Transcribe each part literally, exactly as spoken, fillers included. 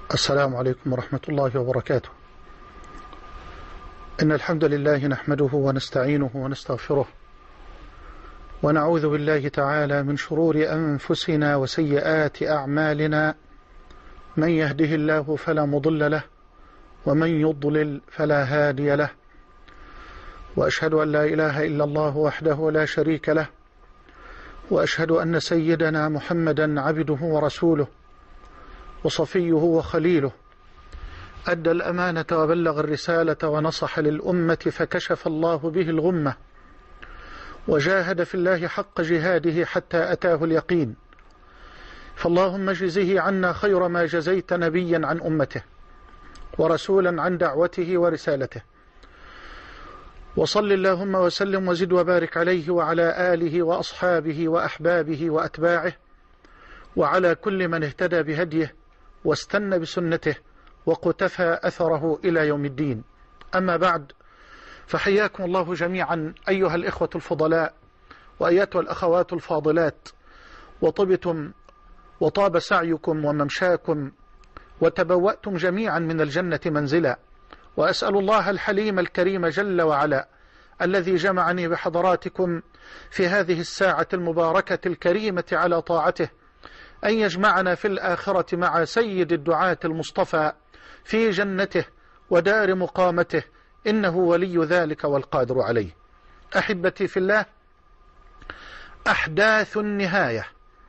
السلام عليكم ورحمة الله وبركاته. إن الحمد لله نحمده ونستعينه ونستغفره، ونعوذ بالله تعالى من شرور أنفسنا وسيئات أعمالنا. من يهده الله فلا مضل له، ومن يضلل فلا هادي له. وأشهد أن لا إله إلا الله وحده لا شريك له، وأشهد أن سيدنا محمدا عبده ورسوله وصفيه وخليله، أدى الأمانة وبلغ الرسالة ونصح للأمة فكشف الله به الغمة، وجاهد في الله حق جهاده حتى أتاه اليقين. فاللهم اجزه عنا خير ما جزيت نبيا عن أمته ورسولا عن دعوته ورسالته. وصل اللهم وسلم وزد وبارك عليه وعلى آله وأصحابه وأحبابه وأتباعه، وعلى كل من اهتدى بهديه واستنى بسنته وقتفى أثره إلى يوم الدين. أما بعد، فحياكم الله جميعا أيها الإخوة الفضلاء وأيتها الأخوات الفاضلات، وطبتم وطاب سعيكم وممشاكم، وتبوأتم جميعا من الجنة منزلا. وأسأل الله الحليم الكريم جل وعلا الذي جمعني بحضراتكم في هذه الساعة المباركة الكريمة على طاعته أن يجمعنا في الآخرة مع سيد الدعاة المصطفى في جنته ودار مقامته، إنه ولي ذلك والقادر عليه. أحبتي في الله، أحداث النهاية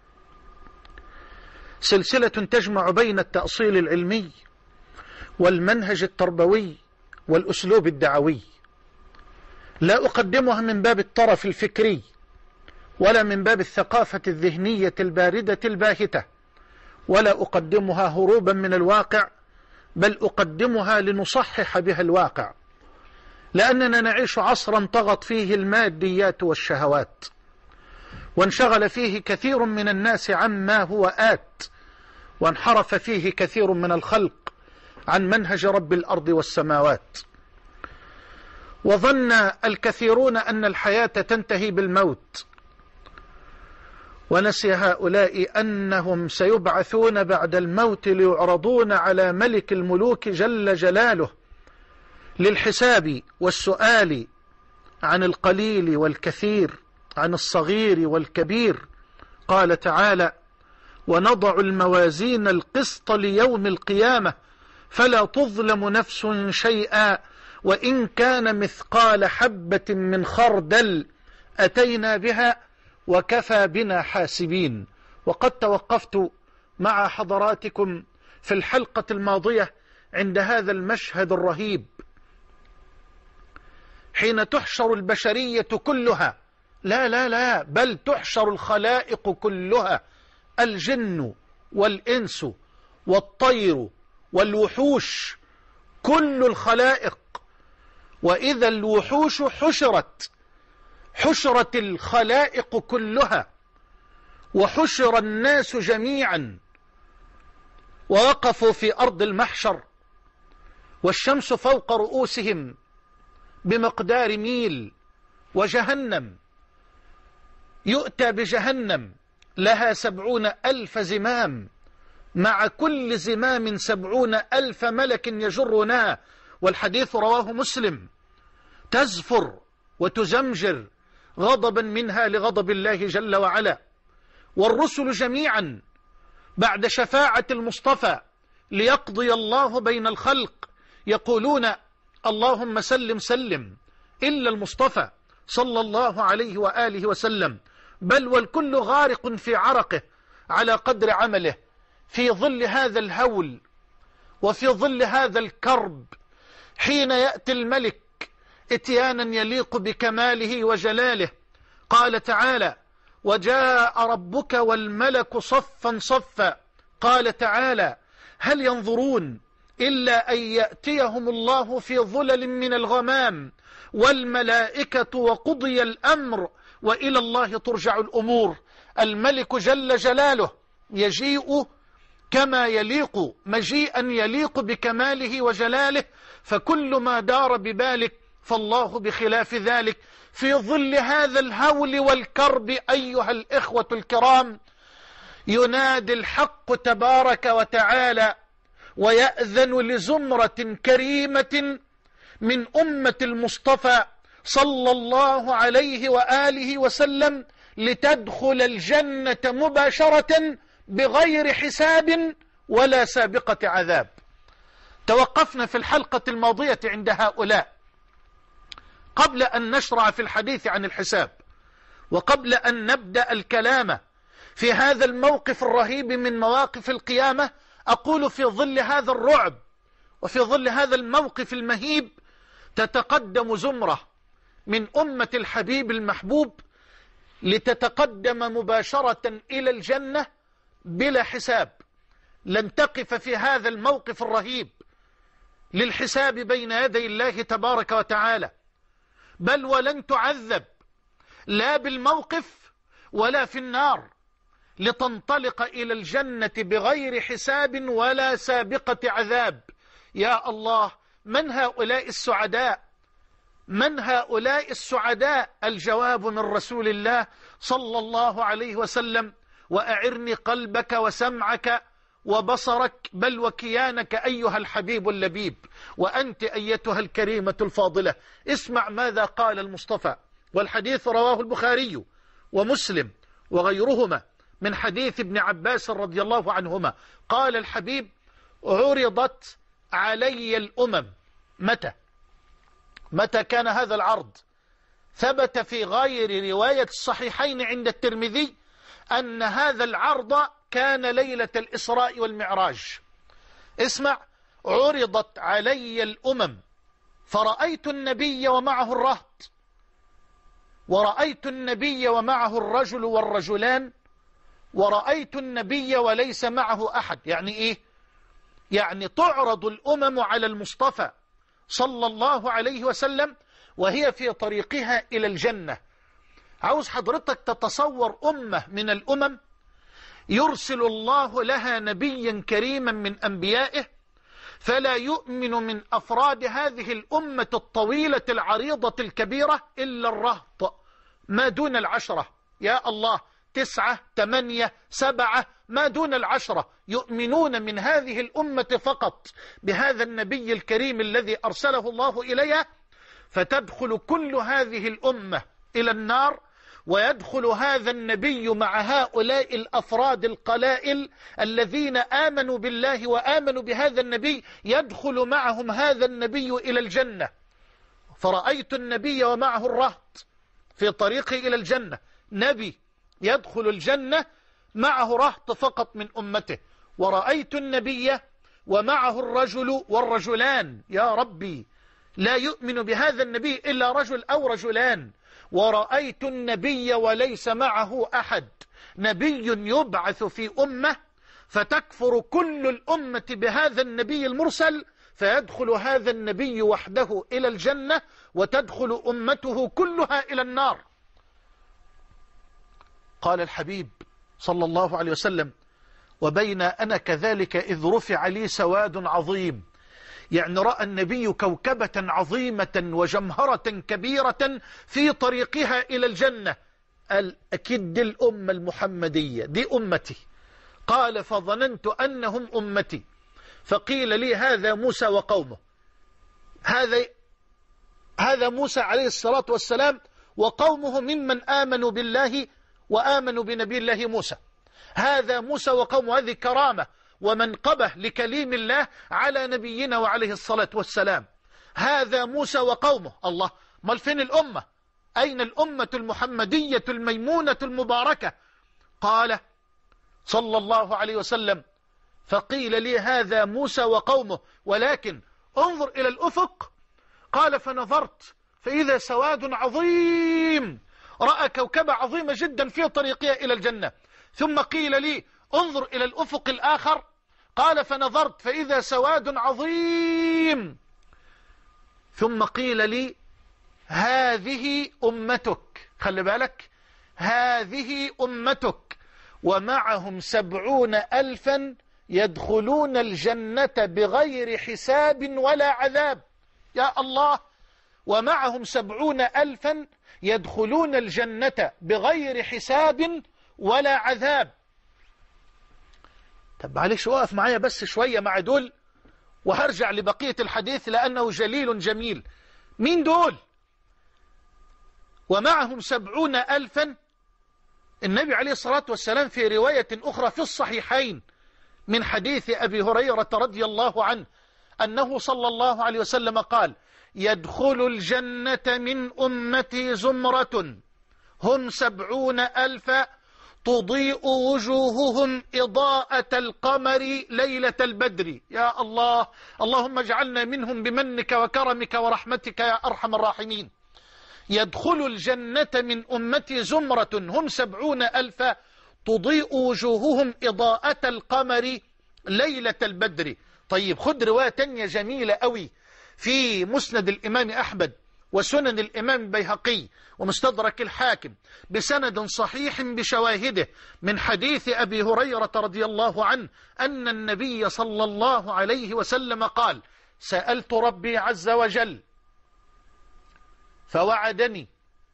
سلسلة تجمع بين التأصيل العلمي والمنهج التربوي والأسلوب الدعوي. لا أقدمها من باب الطرف الفكري ولا من باب الثقافة الذهنية الباردة الباهتة، ولا أقدمها هروبا من الواقع، بل أقدمها لنصحح بها الواقع، لأننا نعيش عصرا طغت فيه الماديات والشهوات، وانشغل فيه كثير من الناس عما هو آت، وانحرف فيه كثير من الخلق عن منهج رب الأرض والسماوات. وظن الكثيرون أن الحياة تنتهي بالموت، ونسي هؤلاء أنهم سيبعثون بعد الموت ليعرضون على ملك الملوك جل جلاله للحساب والسؤال عن القليل والكثير، عن الصغير والكبير. قال تعالى: ونضع الموازين القسط ليوم القيامة فلا تظلم نفس شيئا وإن كان مثقال حبة من خردل أتينا بها وكفى بنا حاسبين. وقد توقفت مع حضراتكم في الحلقة الماضية عند هذا المشهد الرهيب، حين تحشر البشرية كلها، لا لا لا بل تحشر الخلائق كلها، الجن والإنس والطير والوحوش، كل الخلائق. وإذا الوحوش حشرت، حشرت الخلائق كلها، وحشر الناس جميعا، ووقفوا في أرض المحشر، والشمس فوق رؤوسهم بمقدار ميل، وجهنم يؤتى بجهنم لها سبعون ألف زمام، مع كل زمام سبعون ألف ملك يجرونها، والحديث رواه مسلم، تزفر وتزمجر غضبا منها لغضب الله جل وعلا. والرسل جميعا بعد شفاعة المصطفى ليقضي الله بين الخلق يقولون: اللهم سلم سلم، إلا المصطفى صلى الله عليه وآله وسلم، بل والكل غارق في عرقه على قدر عمله، في ظل هذا الهول وفي ظل هذا الكرب، حين يأتي الملك اتيانا يليق بكماله وجلاله. قال تعالى: وجاء ربك والملك صفا صفا. قال تعالى: هل ينظرون إلا أن يأتيهم الله في ظلل من الغمام والملائكة وقضي الأمر وإلى الله ترجع الأمور. الملك جل جلاله يجيء كما يليق، مجيئا يليق بكماله وجلاله، فكل ما دار ببالك فالله بخلاف ذلك. في ظل هذا الهول والكرب أيها الإخوة الكرام، ينادي الحق تبارك وتعالى: ويأذن لزمرة كريمة من أمة المصطفى صلى الله عليه وآله وسلم لتدخل الجنة مباشرة بغير حساب ولا سابقة عذاب. توقفنا في الحلقة الماضية عند هؤلاء قبل أن نشرع في الحديث عن الحساب، وقبل أن نبدأ الكلام في هذا الموقف الرهيب من مواقف القيامة. أقول في ظل هذا الرعب وفي ظل هذا الموقف المهيب تتقدم زمرة من أمة الحبيب المحبوب لتتقدم مباشرة إلى الجنة بلا حساب. لن تقف في هذا الموقف الرهيب للحساب بين يدي الله تبارك وتعالى، بل ولن تعذب لا بالموقف ولا في النار، لتنطلق إلى الجنة بغير حساب ولا سابقة عذاب. يا الله، من هؤلاء السعداء؟ من هؤلاء السعداء؟ الجواب من رسول الله صلى الله عليه وسلم: وأعرني قلبك وسمعك وبصرك بل وكيانك أيها الحبيب اللبيب، وأنت أيتها الكريمة الفاضلة. اسمع ماذا قال المصطفى، والحديث رواه البخاري ومسلم وغيرهما من حديث ابن عباس رضي الله عنهما. قال الحبيب: عرضت علي الأمم. متى؟ متى كان هذا العرض؟ ثبت في غير رواية الصحيحين عند الترمذي أن هذا العرض كان ليلة الإسراء والمعراج. اسمع: عرضت علي الأمم فرأيت النبي ومعه الرهط، ورأيت النبي ومعه الرجل والرجلان، ورأيت النبي وليس معه أحد. يعني إيه؟ يعني تعرض الأمم على المصطفى صلى الله عليه وسلم وهي في طريقها إلى الجنة. عاوز حضرتك تتصور أمة من الأمم يرسل الله لها نبيا كريما من أنبيائه، فلا يؤمن من أفراد هذه الأمة الطويلة العريضة الكبيرة إلا الرهط ما دون العشرة. يا الله، تسعة، ثمانية، سبعة، ما دون العشرة يؤمنون من هذه الأمة فقط بهذا النبي الكريم الذي أرسله الله إليها، فتدخل كل هذه الأمة إلى النار، ويدخل هذا النبي مع هؤلاء الأفراد القلائل الذين آمنوا بالله وآمنوا بهذا النبي، يدخل معهم هذا النبي إلى الجنة. فرأيت النبي ومعه الرهط في طريقه إلى الجنة. نبي يدخل الجنة معه رهط فقط من أمته. ورأيت النبي ومعه الرجل والرجلان. يا ربي، لا يؤمن بهذا النبي إلا رجل أو رجلان. ورأيت النبي وليس معه أحد. نبي يبعث في أمة فتكفر كل الأمة بهذا النبي المرسل، فيدخل هذا النبي وحده إلى الجنة وتدخل أمته كلها إلى النار. قال الحبيب صلى الله عليه وسلم: وبين أنا كذلك إذ رفع لي سواد عظيم. يعني رأى النبي كوكبة عظيمة وجمهرة كبيرة في طريقها إلى الجنة. قال: أكيد دي الأمة المحمدية، دي أمتي. قال: فظننت أنهم أمتي، فقيل لي هذا موسى وقومه. هذا هذا موسى عليه الصلاة والسلام وقومه ممن آمنوا بالله وآمنوا بنبي الله موسى. هذا موسى وقومه، هذه كرامة ومنقبة لكليم الله على نبينا وعليه الصلاة والسلام. هذا موسى وقومه. الله، ما فين الأمة؟ أين الأمة المحمدية الميمونة المباركة؟ قال صلى الله عليه وسلم: فقيل لي هذا موسى وقومه، ولكن انظر إلى الأفق. قال: فنظرت فإذا سواد عظيم. رأى كوكبة عظيمة جدا في طريقها إلى الجنة. ثم قيل لي: انظر إلى الأفق الآخر. قال: فنظرت فإذا سواد عظيم. ثم قيل لي: هذه أمتك. خلي بالك، هذه أمتك ومعهم سبعون ألفا يدخلون الجنة بغير حساب ولا عذاب. يا الله، ومعهم سبعون ألفا يدخلون الجنة بغير حساب ولا عذاب. طب معلش، وقف معايا بس شوية مع دول وهرجع لبقية الحديث لأنه جليل جميل. مين دول؟ ومعهم سبعون ألفا. النبي عليه الصلاة والسلام في رواية أخرى في الصحيحين من حديث أبي هريرة رضي الله عنه أنه صلى الله عليه وسلم قال: يدخل الجنة من أمتي زمرة هم سبعون ألفا تضيء وجوههم إضاءة القمر ليلة البدر. يا الله، اللهم اجعلنا منهم بمنك وكرمك ورحمتك يا أرحم الراحمين. يدخل الجنة من أمتي زمرة هم سبعون ألفا تضيء وجوههم إضاءة القمر ليلة البدر. طيب خد رواية تانية جميلة قوي في مسند الإمام أحمد وسنن الإمام البيهقي ومستدرك الحاكم بسند صحيح بشواهده من حديث أبي هريرة رضي الله عنه أن النبي صلى الله عليه وسلم قال: سألت ربي عز وجل فوعدني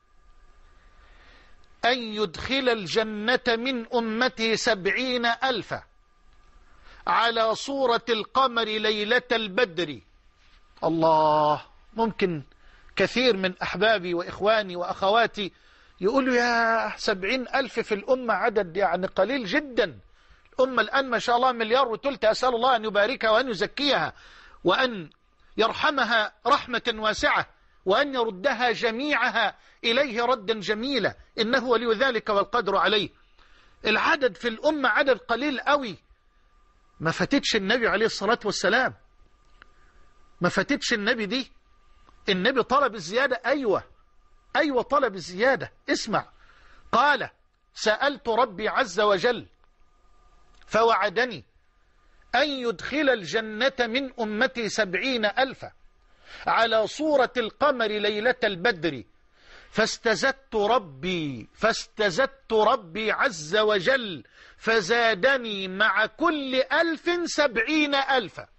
أن يدخل الجنة من أمتي سبعين ألفا على صورة القمر ليلة البدر. الله، ممكن كثير من أحبابي وإخواني وأخواتي يقولوا يا سبعين ألف في الأمة عدد يعني قليل جدا. الأمة الآن ما شاء الله مليار وثلث، أسأل الله أن يباركها وأن يزكيها وأن يرحمها رحمة واسعة وأن يردها جميعها إليه ردا جميلا، إنه ولي ذلك والقدر عليه. العدد في الأمة عدد قليل قوي. ما فاتتش النبي عليه الصلاة والسلام، ما فاتتش النبي دي. النبي طلب الزيادة. أيوة أيوة طلب الزيادة. اسمع، قال: سألت ربي عز وجل فوعدني أن يدخل الجنة من أمتي سبعين ألفا على صورة القمر ليلة البدر فاستزدت ربي فاستزدت ربي عز وجل فزادني مع كل ألف سبعين ألفا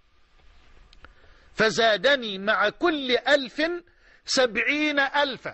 فزادني مع كل ألف سبعين ألفا.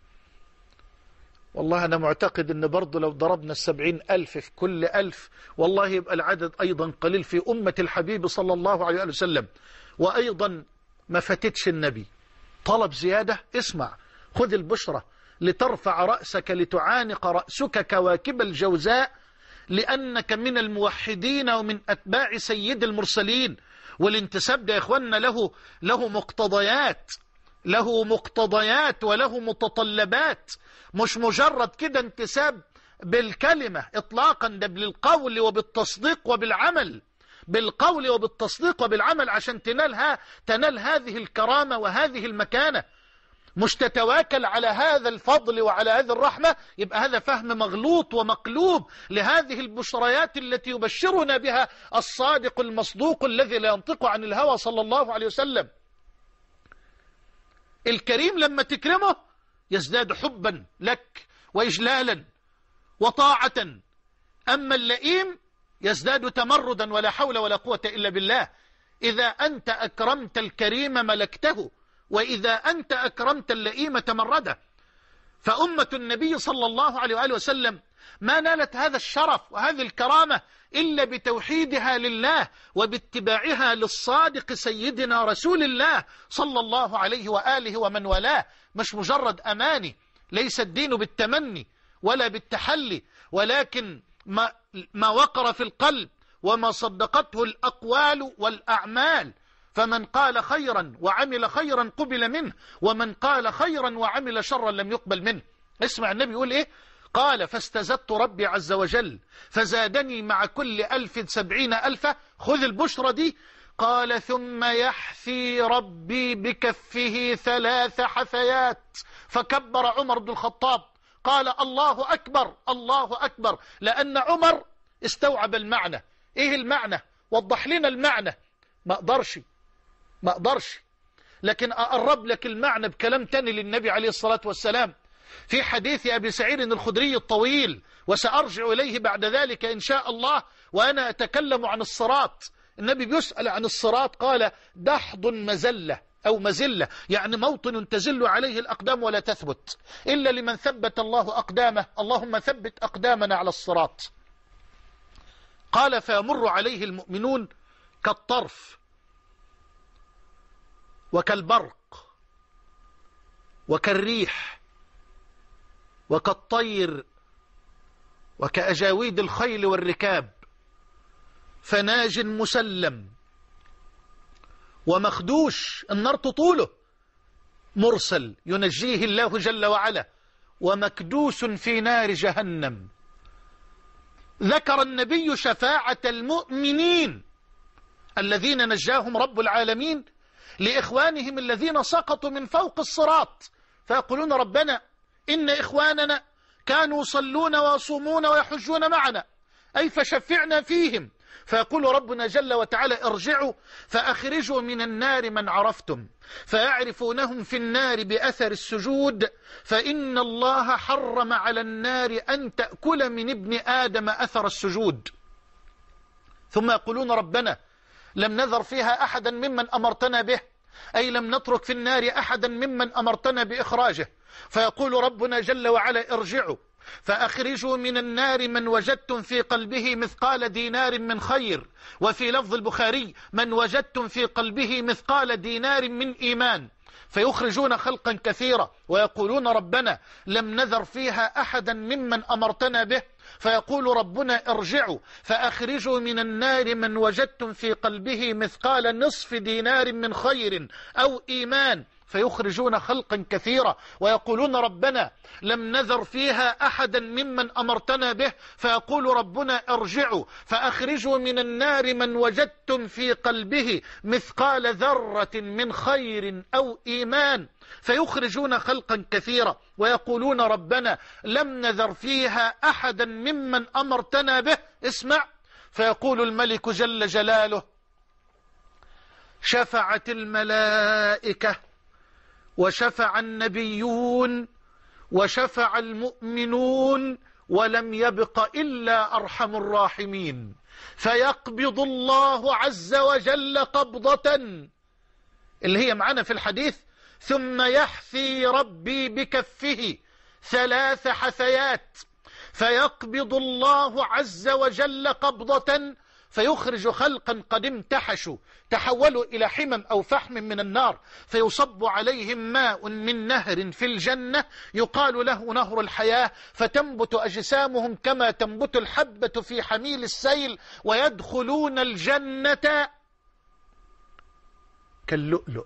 والله أنا معتقد أن برضو لو ضربنا السبعين ألف في كل ألف والله يبقى العدد أيضا قليل في أمة الحبيب صلى الله عليه وسلم. وأيضا ما فاتتش النبي طلب زيادة. اسمع، خذ البشرة لترفع رأسك لتعانق رأسك كواكب الجوزاء لأنك من الموحدين ومن أتباع سيد المرسلين. والانتساب ده يا إخواننا له له مقتضيات له مقتضيات وله متطلبات، مش مجرد كده انتساب بالكلمة إطلاقا، ده بالقول وبالتصديق وبالعمل، بالقول وبالتصديق وبالعمل عشان تنالها تنال هذه الكرامة وهذه المكانة. مش تتواكل على هذا الفضل وعلى هذه الرحمة، يبقى هذا فهم مغلوط ومقلوب لهذه البشريات التي يبشرنا بها الصادق المصدوق الذي لا ينطق عن الهوى صلى الله عليه وسلم. الكريم لما تكرمه يزداد حبا لك وإجلالا وطاعة، أما اللئيم يزداد تمردا ولا حول ولا قوة إلا بالله. إذا أنت أكرمت الكريم ملكته، وإذا أنت أكرمت اللئيم تمرده. فأمة النبي صلى الله عليه وآله وسلم ما نالت هذا الشرف وهذه الكرامة إلا بتوحيدها لله وباتباعها للصادق سيدنا رسول الله صلى الله عليه وآله ومن والاه. مش مجرد أماني، ليس الدين بالتمني ولا بالتحلي، ولكن ما, ما وقر في القلب وما صدقته الأقوال والأعمال. فمن قال خيرا وعمل خيرا قبل منه، ومن قال خيرا وعمل شرا لم يقبل منه. اسمع النبي يقول ايه؟ قال: فاستزدت ربي عز وجل فزادني مع كل ألف سبعين ألفا. خذ البشرى دي. قال: ثم يحثي ربي بكفه ثلاث حثيات. فكبر عمر بن الخطاب قال: الله أكبر الله أكبر، لأن عمر استوعب المعنى. ايه المعنى؟ وضح لنا المعنى. ما اقدرش ما اقدرش لكن اقرب لك المعنى بكلام تاني للنبي عليه الصلاة والسلام في حديث أبي سعيد الخدري الطويل، وسأرجع إليه بعد ذلك إن شاء الله وأنا أتكلم عن الصراط. النبي بيسأل عن الصراط قال: دحض مزلة أو مزلة، يعني موطن تزل عليه الأقدام ولا تثبت إلا لمن ثبت الله أقدامه. اللهم ثبت أقدامنا على الصراط. قال: فيمر عليه المؤمنون كالطرف وكالبرق وكالريح وكالطير وكأجاويد الخيل والركاب، فناج مسلم ومخدوش، النار تطوله، مرسل ينجيه الله جل وعلا، ومكدوس في نار جهنم. ذكر النبي شفاعة المؤمنين الذين نجاهم رب العالمين لإخوانهم الذين سقطوا من فوق الصراط، فيقولون ربنا إن إخواننا كانوا يصلون ويصومون ويحجون معنا، أي فشفعنا فيهم. فيقول ربنا جل وتعالى ارجعوا فأخرجوا من النار من عرفتم فيعرفونهم في النار بأثر السجود، فإن الله حرم على النار أن تأكل من ابن آدم أثر السجود. ثم يقولون ربنا لم نذر فيها أحدا ممن أمرتنا به، أي لم نترك في النار أحدا ممن أمرتنا بإخراجه. فيقول ربنا جل وعلا ارجعوا فأخرجوا من النار من وجدتم في قلبه مثقال دينار من خير، وفي لفظ البخاري من وجدتم في قلبه مثقال دينار من إيمان، فيخرجون خلقا كثيرا ويقولون ربنا لم نذر فيها أحدا ممن أمرتنا به. فيقول ربنا ارجعوا فأخرجوا من النار من وجدتم في قلبه مثقال نصف دينار من خير أو إيمان، فيخرجون خلقا كثيرا ويقولون ربنا لم نذر فيها أحدا ممن أمرتنا به. فيقول ربنا ارجعوا فأخرجوا من النار من وجدتم في قلبه مثقال ذرة من خير أو إيمان، فيخرجون خلقا كثيرا ويقولون ربنا لم نذر فيها أحدا ممن أمرتنا به. اسمع، فيقول الملك جل جلاله شفعت الملائكة وشفع النبيون وشفع المؤمنون ولم يبق إلا أرحم الراحمين، فيقبض الله عز وجل قبضة اللي هي معنا في الحديث ثم يحثي ربي بكفه ثلاث حثيات، فيقبض الله عز وجل قبضة فيخرج خلقا قد امتحشوا تحولوا إلى حمم أو فحم من النار، فيصب عليهم ماء من نهر في الجنة يقال له نهر الحياة، فتنبت أجسامهم كما تنبت الحبة في حميل السيل، ويدخلون الجنة كاللؤلؤ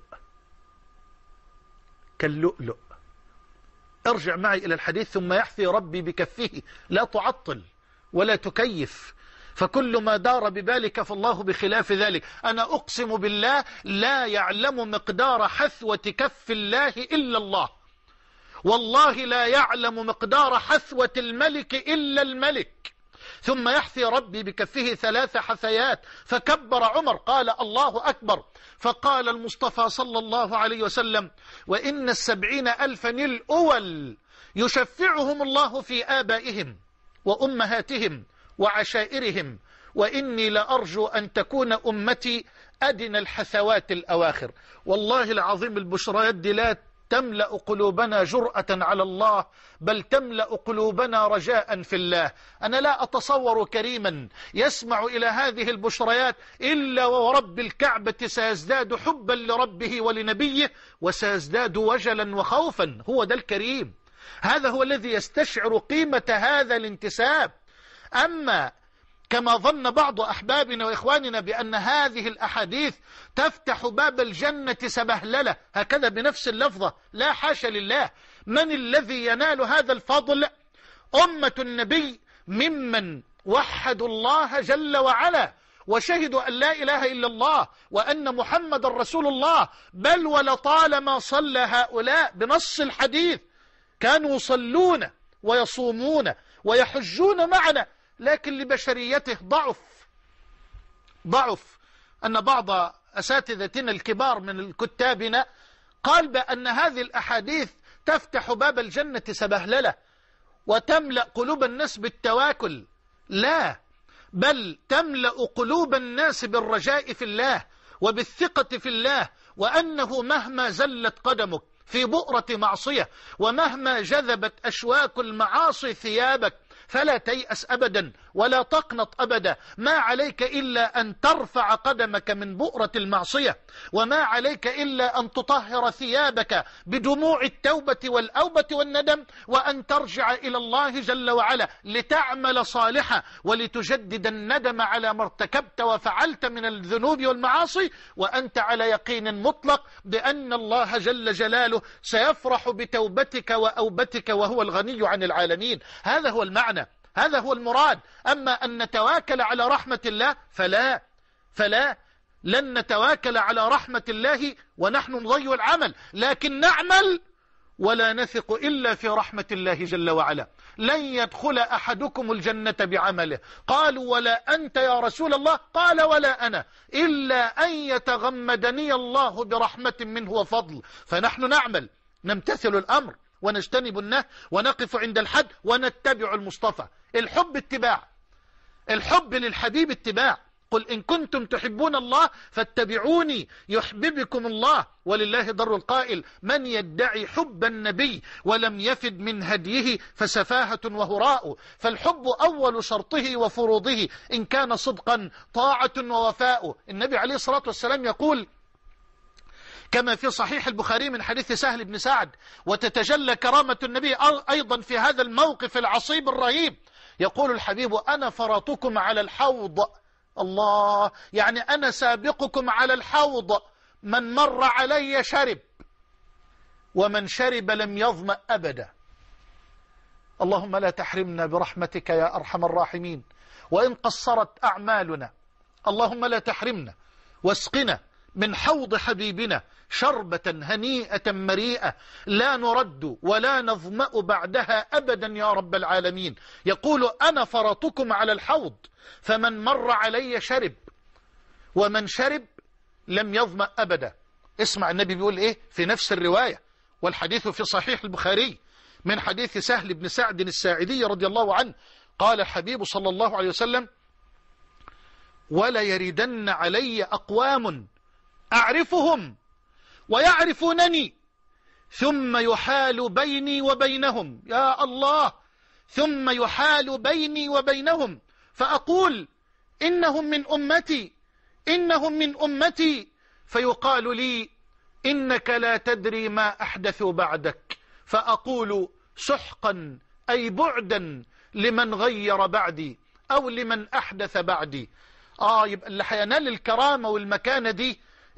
كاللؤلؤ. ارجع معي إلى الحديث ثم يحثي ربي بكفه، لا تعطل ولا تكيف، فكل ما دار ببالك فالله بخلاف ذلك. أنا أقسم بالله لا يعلم مقدار حثوة كف الله إلا الله، والله لا يعلم مقدار حثوة الملك إلا الملك. ثم يحثي ربي بكفه ثلاث حثيات، فكبر عمر قال الله أكبر، فقال المصطفى صلى الله عليه وسلم وإن السبعين ألفا الأول يشفعهم الله في آبائهم وأمهاتهم وعشائرهم، وإني لأرجو أن تكون أمتي أدنى الحثوات الأواخر. والله العظيم البشريات دي لا تملأ قلوبنا جرأة على الله، بل تملأ قلوبنا رجاء في الله. أنا لا أتصور كريما يسمع إلى هذه البشريات إلا ورب الكعبة سيزداد حبا لربه ولنبيه، وسيزداد وجلا وخوفا. هو ده الكريم، هذا هو الذي يستشعر قيمة هذا الانتساب. أما كما ظن بعض أحبابنا وإخواننا بأن هذه الأحاديث تفتح باب الجنة سبهللة هكذا بنفس اللفظة، لا حاشا لله. من الذي ينال هذا الفضل؟ أمة النبي ممن وحدوا الله جل وعلا وشهدوا أن لا إله إلا الله وأن محمد رسول الله، بل ولطالما صلى هؤلاء بنص الحديث كانوا يصلون ويصومون ويحجون معنا، لكن لبشريته ضعف ضعف أن بعض أساتذتنا الكبار من كتابنا قال بأن هذه الأحاديث تفتح باب الجنة سبهللة وتملأ قلوب الناس بالتواكل. لا، بل تملأ قلوب الناس بالرجاء في الله وبالثقة في الله، وأنه مهما زلت قدمك في بؤرة معصية ومهما جذبت أشواك المعاصي ثيابك فلا تيأس أبدا، ولا تقنط أبدا. ما عليك إلا أن ترفع قدمك من بؤرة المعصية، وما عليك إلا أن تطهر ثيابك بدموع التوبة والأوبة والندم، وأن ترجع إلى الله جل وعلا لتعمل صالحا ولتجدد الندم على ما ارتكبت وفعلت من الذنوب والمعاصي، وأنت على يقين مطلق بأن الله جل جلاله سيفرح بتوبتك وأوبتك وهو الغني عن العالمين. هذا هو المعنى، هذا هو المراد. أما أن نتواكل على رحمة الله فلا فلا لن نتواكل على رحمة الله ونحن نضيع العمل، لكن نعمل ولا نثق إلا في رحمة الله جل وعلا. لن يدخل أحدكم الجنة بعمله. قالوا ولا أنت يا رسول الله؟ قال ولا أنا، إلا أن يتغمدني الله برحمة منه وفضل. فنحن نعمل، نمتثل الأمر ونجتنب النهي ونقف عند الحد ونتبع المصطفى. الحب اتباع، الحب للحبيب اتباع. قل إن كنتم تحبون الله فاتبعوني يحببكم الله. ولله در القائل: من يدعي حب النبي ولم يفد من هديه فسفاهة وهراء. فالحب أول شرطه وفروضه إن كان صدقا طاعة ووفاء. النبي عليه الصلاة والسلام يقول كما في صحيح البخاري من حديث سهل بن سعد، وتتجلى كرامة النبي أيضا في هذا الموقف العصيب الرهيب، يقول الحبيب: أنا فرطكم على الحوض. الله، يعني أنا سابقكم على الحوض، من مر علي شرب، ومن شرب لم يظمأ أبدا. اللهم لا تحرمنا برحمتك يا أرحم الراحمين، وإن قصرت أعمالنا اللهم لا تحرمنا، واسقنا من حوض حبيبنا شربة هنيئة مريئة لا نرد ولا نظمأ بعدها أبدا يا رب العالمين. يقول: أنا فرطكم على الحوض، فمن مر علي شرب، ومن شرب لم يظمأ أبدا. اسمع النبي بيقول إيه في نفس الرواية، والحديث في صحيح البخاري من حديث سهل بن سعد الساعدي رضي الله عنه. قال الحبيب صلى الله عليه وسلم: ولا يردن علي أقوام أعرفهم ويعرفونني ثم يحال بيني وبينهم. يا الله، ثم يحال بيني وبينهم فأقول: إنهم من أمتي، إنهم من أمتي، فيقال لي: إنك لا تدري ما أحدثوا بعدك، فأقول: سحقا أي بعدا لمن غير بعدي أو لمن أحدث بعدي. آه يبقى اللي هينال الكرامة والمكانة دي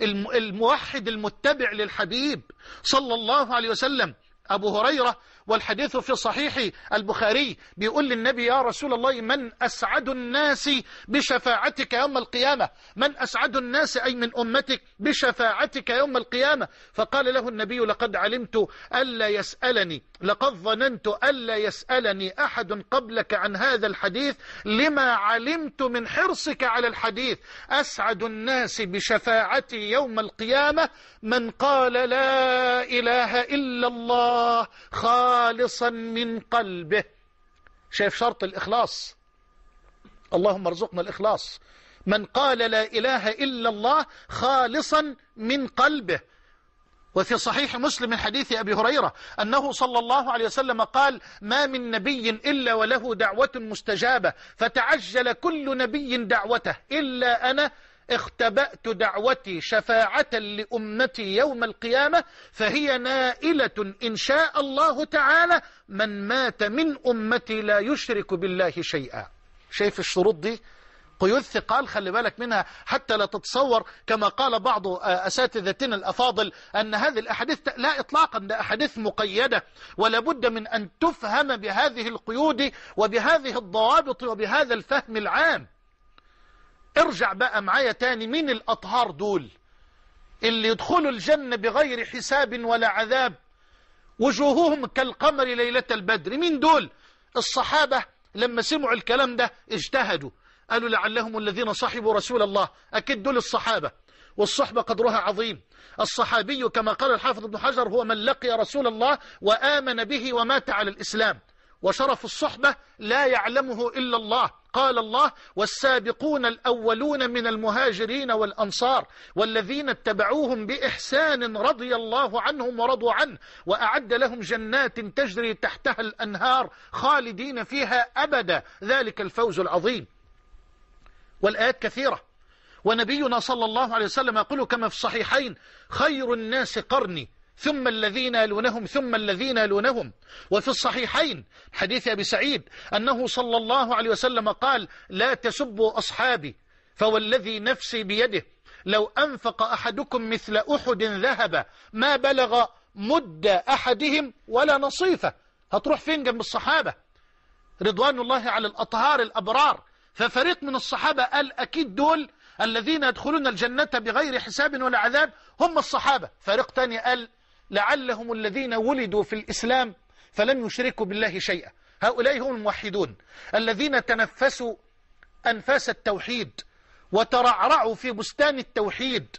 الموحد المتبع للحبيب صلى الله عليه وسلم. أبو هريرة والحديث في صحيح البخاري بيقول للنبي: يا رسول الله، من أسعد الناس بشفاعتك يوم القيامة؟ من أسعد الناس أي من أمتك بشفاعتك يوم القيامة؟ فقال له النبي: لقد علمت ألا يسألني، لقد ظننت ألا يسألني أحد قبلك عن هذا الحديث، لما علمت من حرصك على الحديث. أسعد الناس بشفاعتي يوم القيامة من قال لا إله إلا الله خالصا من قلبه. شايف شرط الإخلاص؟ اللهم ارزقنا الإخلاص. من قال لا إله إلا الله خالصا من قلبه. وفي صحيح مسلم من حديث أبي هريرة أنه صلى الله عليه وسلم قال: ما من نبي إلا وله دعوة مستجابة، فتعجل كل نبي دعوته إلا أنا اختبأت دعوتي شفاعة لأمتي يوم القيامة، فهي نائلة إن شاء الله تعالى من مات من أمتي لا يشرك بالله شيئا. شايف الشروط دي؟ قيود ثقال، خلي بالك منها حتى لا تتصور كما قال بعض أساتذتنا الأفاضل أن هذه الأحاديث، لا إطلاقا، ده أحاديث مقيدة، ولا بد من أن تفهم بهذه القيود وبهذه الضوابط وبهذا الفهم العام. ارجع بقى معايا تاني، مين الأطهار دول اللي يدخلوا الجنة بغير حساب ولا عذاب، وجوههم كالقمر ليلة البدر؟ مين دول؟ الصحابة لما سمعوا الكلام ده اجتهدوا، قالوا لعلهم الذين صحبوا رسول الله. أكيد دول الصحابة، والصحبة قدرها عظيم. الصحابي كما قال الحافظ ابن حجر هو من لقي رسول الله وآمن به ومات على الإسلام. وشرف الصحبة لا يعلمه إلا الله. قال الله: والسابقون الأولون من المهاجرين والأنصار والذين اتبعوهم بإحسان رضي الله عنهم ورضوا عنه وأعد لهم جنات تجري تحتها الأنهار خالدين فيها أبدا ذلك الفوز العظيم. والآيات كثيرة. ونبينا صلى الله عليه وسلم يقول كما في الصحيحين: خير الناس قرني ثم الذين يلونهم ثم الذين يلونهم. وفي الصحيحين حديث أبي سعيد أنه صلى الله عليه وسلم قال: لا تسبوا أصحابي فوالذي نفسي بيده لو أنفق أحدكم مثل أحد ذهب ما بلغ مد أحدهم ولا نصيفه. هتروح فين جنب الصحابة رضوان الله على الأطهار الأبرار؟ ففريق من الصحابة قال أكيد دول الذين يدخلون الجنة بغير حساب ولا عذاب هم الصحابة. فريق تاني قال لعلهم الذين ولدوا في الإسلام فلم يشركوا بالله شيئا. هؤلاء هم الموحدون الذين تنفسوا أنفاس التوحيد وترعرعوا في بستان التوحيد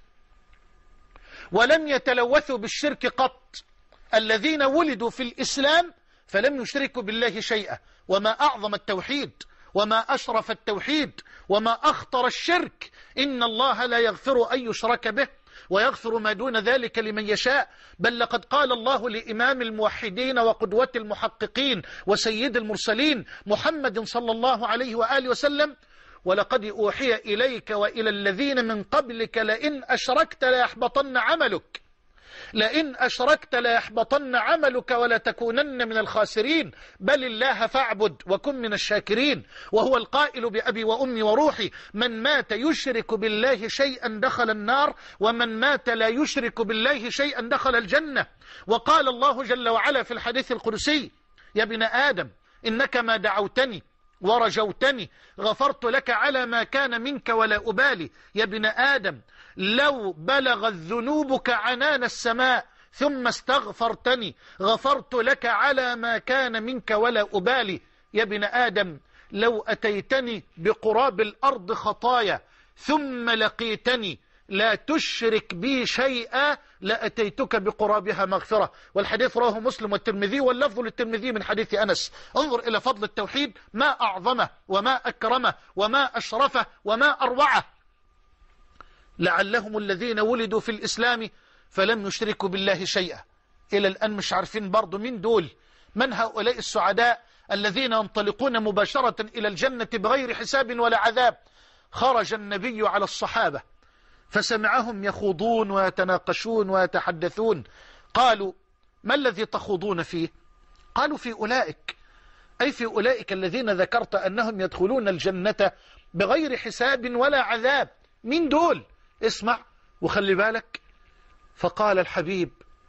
ولم يتلوثوا بالشرك قط، الذين ولدوا في الإسلام فلم يشركوا بالله شيئا. وما أعظم التوحيد وما أشرف التوحيد وما أخطر الشرك. إن الله لا يغفر أن يشرك به ويغفر ما دون ذلك لمن يشاء. بل لقد قال الله لإمام الموحدين وقدوة المحققين وسيد المرسلين محمد صلى الله عليه وآله وسلم: ولقد أوحي إليك وإلى الذين من قبلك لئن أشركت ليحبطن عملك لئن أشركت ليحبطن عملك ولا تكونن من الخاسرين بل الله فاعبد وكن من الشاكرين. وهو القائل بأبي وأمي وروحي: من مات يشرك بالله شيئا دخل النار ومن مات لا يشرك بالله شيئا دخل الجنة. وقال الله جل وعلا في الحديث القدسي: يا ابن آدم إنك ما دعوتني ورجوتني غفرت لك على ما كان منك ولا أبالي. يا ابن آدم لو بلغت ذنوبك عنان السماء ثم استغفرتني غفرت لك على ما كان منك ولا أبالي. يا ابن آدم لو أتيتني بقراب الأرض خطايا ثم لقيتني لا تشرك بي شيئا لأتيتك بقرابها مغفرة. والحديث رواه مسلم والترمذي واللفظ للترمذي من حديث أنس. انظر إلى فضل التوحيد، ما أعظمه وما أكرمه وما أشرفه وما أروعه. لعلهم الذين ولدوا في الإسلام فلم يشركوا بالله شيئا. إلى الآن مش عارفين برضو من دول، من هؤلاء السعداء الذين ينطلقون مباشرة إلى الجنة بغير حساب ولا عذاب. خرج النبي على الصحابة فسمعهم يخوضون ويتناقشون ويتحدثون. قالوا: ما الذي تخوضون فيه؟ قالوا: في أولئك، أي في أولئك الذين ذكرت أنهم يدخلون الجنة بغير حساب ولا عذاب. من دول؟ اسمع وخلي بالك. فقال الحبيب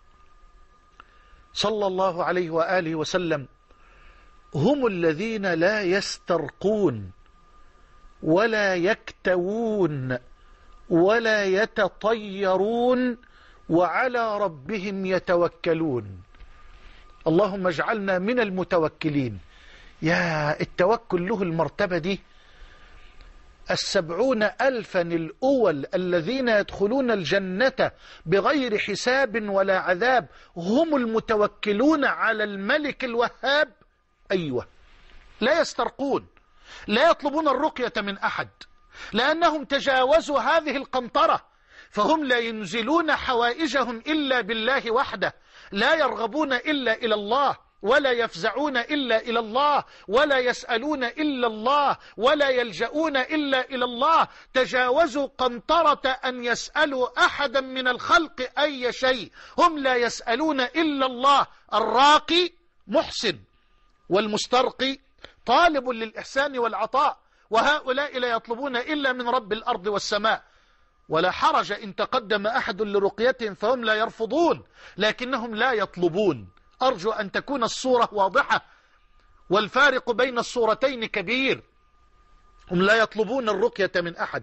صلى الله عليه وآله وسلم: هم الذين لا يسترقون ولا يكتوون ولا يتطيرون وعلى ربهم يتوكلون. اللهم اجعلنا من المتوكلين. يا التوكل له المرتبة دي. السبعون ألفا الأول الذين يدخلون الجنة بغير حساب ولا عذاب هم المتوكلون على الملك الوهاب. أيوة، لا يسترقون، لا يطلبون الرقية من أحد، لأنهم تجاوزوا هذه القنطرة، فهم لا ينزلون حوائجهم إلا بالله وحده، لا يرغبون إلا إلى الله، ولا يفزعون إلا إلى الله، ولا يسألون إلا الله، ولا يلجؤون إلا إلى الله. تجاوزوا قنطرة أن يسألوا أحدا من الخلق أي شيء. هم لا يسألون إلا الله. الراقي محسن، والمسترقي طالب للإحسان والعطاء، وهؤلاء لا يطلبون إلا من رب الأرض والسماء. ولا حرج إن تقدم أحد لرقيتهم فهم لا يرفضون، لكنهم لا يطلبون. أرجو أن تكون الصورة واضحة، والفارق بين الصورتين كبير. هم لا يطلبون الرقية من أحد،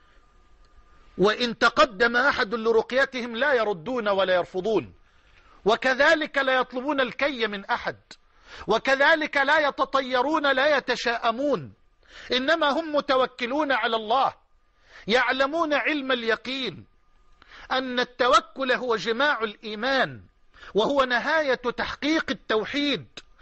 وإن تقدم أحد لرقيتهم لا يردون ولا يرفضون، وكذلك لا يطلبون الكي من أحد، وكذلك لا يتطيرون لا يتشاءمون، إنما هم متوكلون على الله. يعلمون علم اليقين أن التوكل هو جماع الإيمان، وهو نهاية تحقيق التوحيد،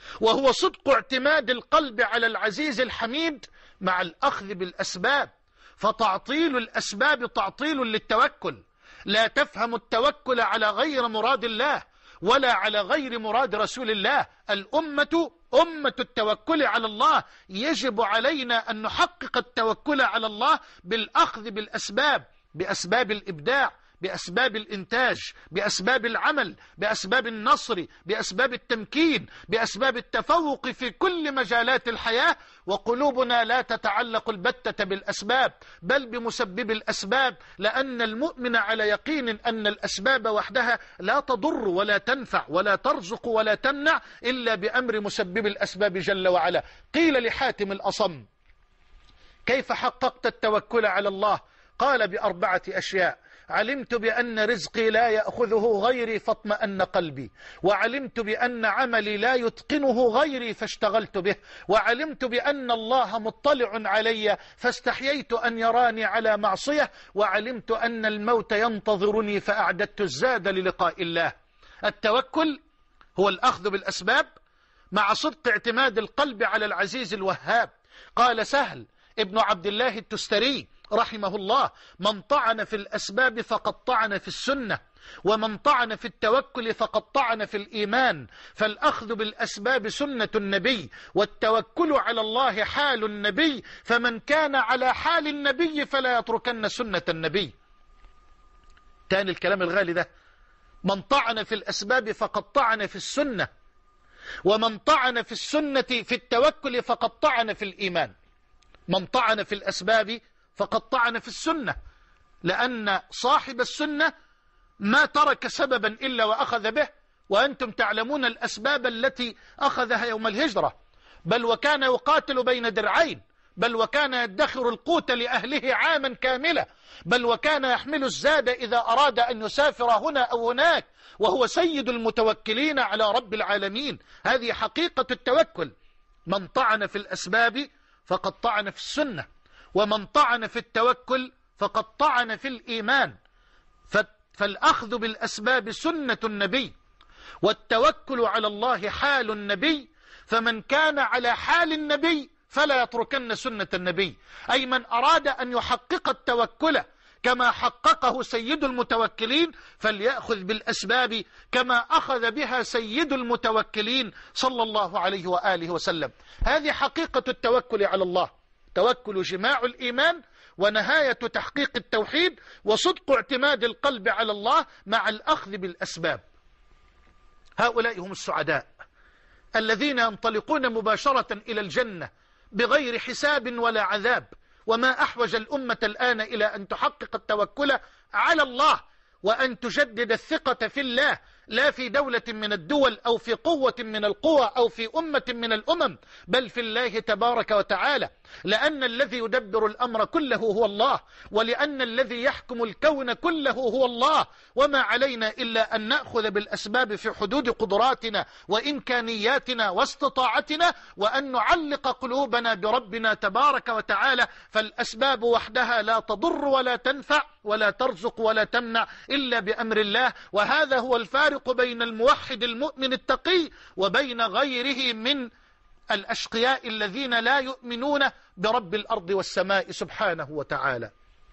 وهو صدق اعتماد القلب على العزيز الحميد مع الأخذ بالأسباب. فتعطيل الأسباب تعطيل للتوكل. لا تفهم التوكل على غير مراد الله ولا على غير مراد رسول الله. الأمة أمة التوكل على الله. يجب علينا أن نحقق التوكل على الله بالأخذ بالأسباب، بأسباب الإبداع، بأسباب الإنتاج، بأسباب العمل، بأسباب النصر، بأسباب التمكين، بأسباب التفوق في كل مجالات الحياة. وقلوبنا لا تتعلق البتة بالأسباب بل بمسبب الأسباب، لأن المؤمن على يقين أن الأسباب وحدها لا تضر ولا تنفع ولا ترزق ولا تمنع إلا بأمر مسبب الأسباب جل وعلا. قيل لحاتم الأصم: كيف حققت التوكل على الله؟ قال: بأربعة أشياء: علمت بأن رزقي لا يأخذه غيري فاطمأن قلبي، وعلمت بأن عملي لا يتقنه غيري فاشتغلت به، وعلمت بأن الله مطلع علي فاستحييت أن يراني على معصية، وعلمت أن الموت ينتظرني فأعددت الزاد للقاء الله. التوكل هو الأخذ بالأسباب مع صدق اعتماد القلب على العزيز الوهاب. قال سهل ابن عبد الله التستري رحمه الله: من طعن في الأسباب فقد طعن في السنة، ومن طعن في التوكل فقد طعن في الإيمان. فالأخذ بالأسباب سنة النبي، والتوكل على الله حال النبي، فمن كان على حال النبي فلا يتركن سنة النبي. تاني الكلام الغالي ده: من طعن في الأسباب فقد طعن في السنة، ومن طعن في السنة في التوكل فقد طعن في الإيمان. من طعن في الأسباب فقد طعن في السنة، لأن صاحب السنة ما ترك سببا إلا وأخذ به، وأنتم تعلمون الأسباب التي أخذها يوم الهجرة، بل وكان يقاتل بين درعين، بل وكان يدخر القوت لأهله عاما كاملا، بل وكان يحمل الزاد إذا أراد أن يسافر هنا أو هناك، وهو سيد المتوكلين على رب العالمين. هذه حقيقة التوكل. من طعن في الأسباب فقد طعن في السنة، ومن طعن في التوكل فقد طعن في الإيمان. فالأخذ بالأسباب سنة النبي، والتوكل على الله حال النبي، فمن كان على حال النبي فلا يتركن سنة النبي. أي من أراد أن يحقق التوكل كما حققه سيد المتوكلين فليأخذ بالأسباب كما أخذ بها سيد المتوكلين صلى الله عليه وآله وسلم. هذه حقيقة التوكل على الله. توكل جماع الإيمان ونهاية تحقيق التوحيد، وصدق اعتماد القلب على الله مع الأخذ بالأسباب. هؤلاء هم السعداء الذين ينطلقون مباشرة إلى الجنة بغير حساب ولا عذاب. وما أحوج الأمة الآن إلى أن تحقق التوكل على الله، وأن تجدد الثقة في الله، لا في دولة من الدول أو في قوة من القوى أو في أمة من الأمم، بل في الله تبارك وتعالى. لأن الذي يدبر الأمر كله هو الله، ولأن الذي يحكم الكون كله هو الله. وما علينا إلا أن نأخذ بالأسباب في حدود قدراتنا وإمكانياتنا واستطاعتنا، وأن نعلق قلوبنا بربنا تبارك وتعالى. فالأسباب وحدها لا تضر ولا تنفع ولا ترزق ولا تمنع إلا بأمر الله. وهذا هو الفارق بين الموحد المؤمن التقي وبين غيره من الأشقياء الذين لا يؤمنون برب الأرض والسماء سبحانه وتعالى.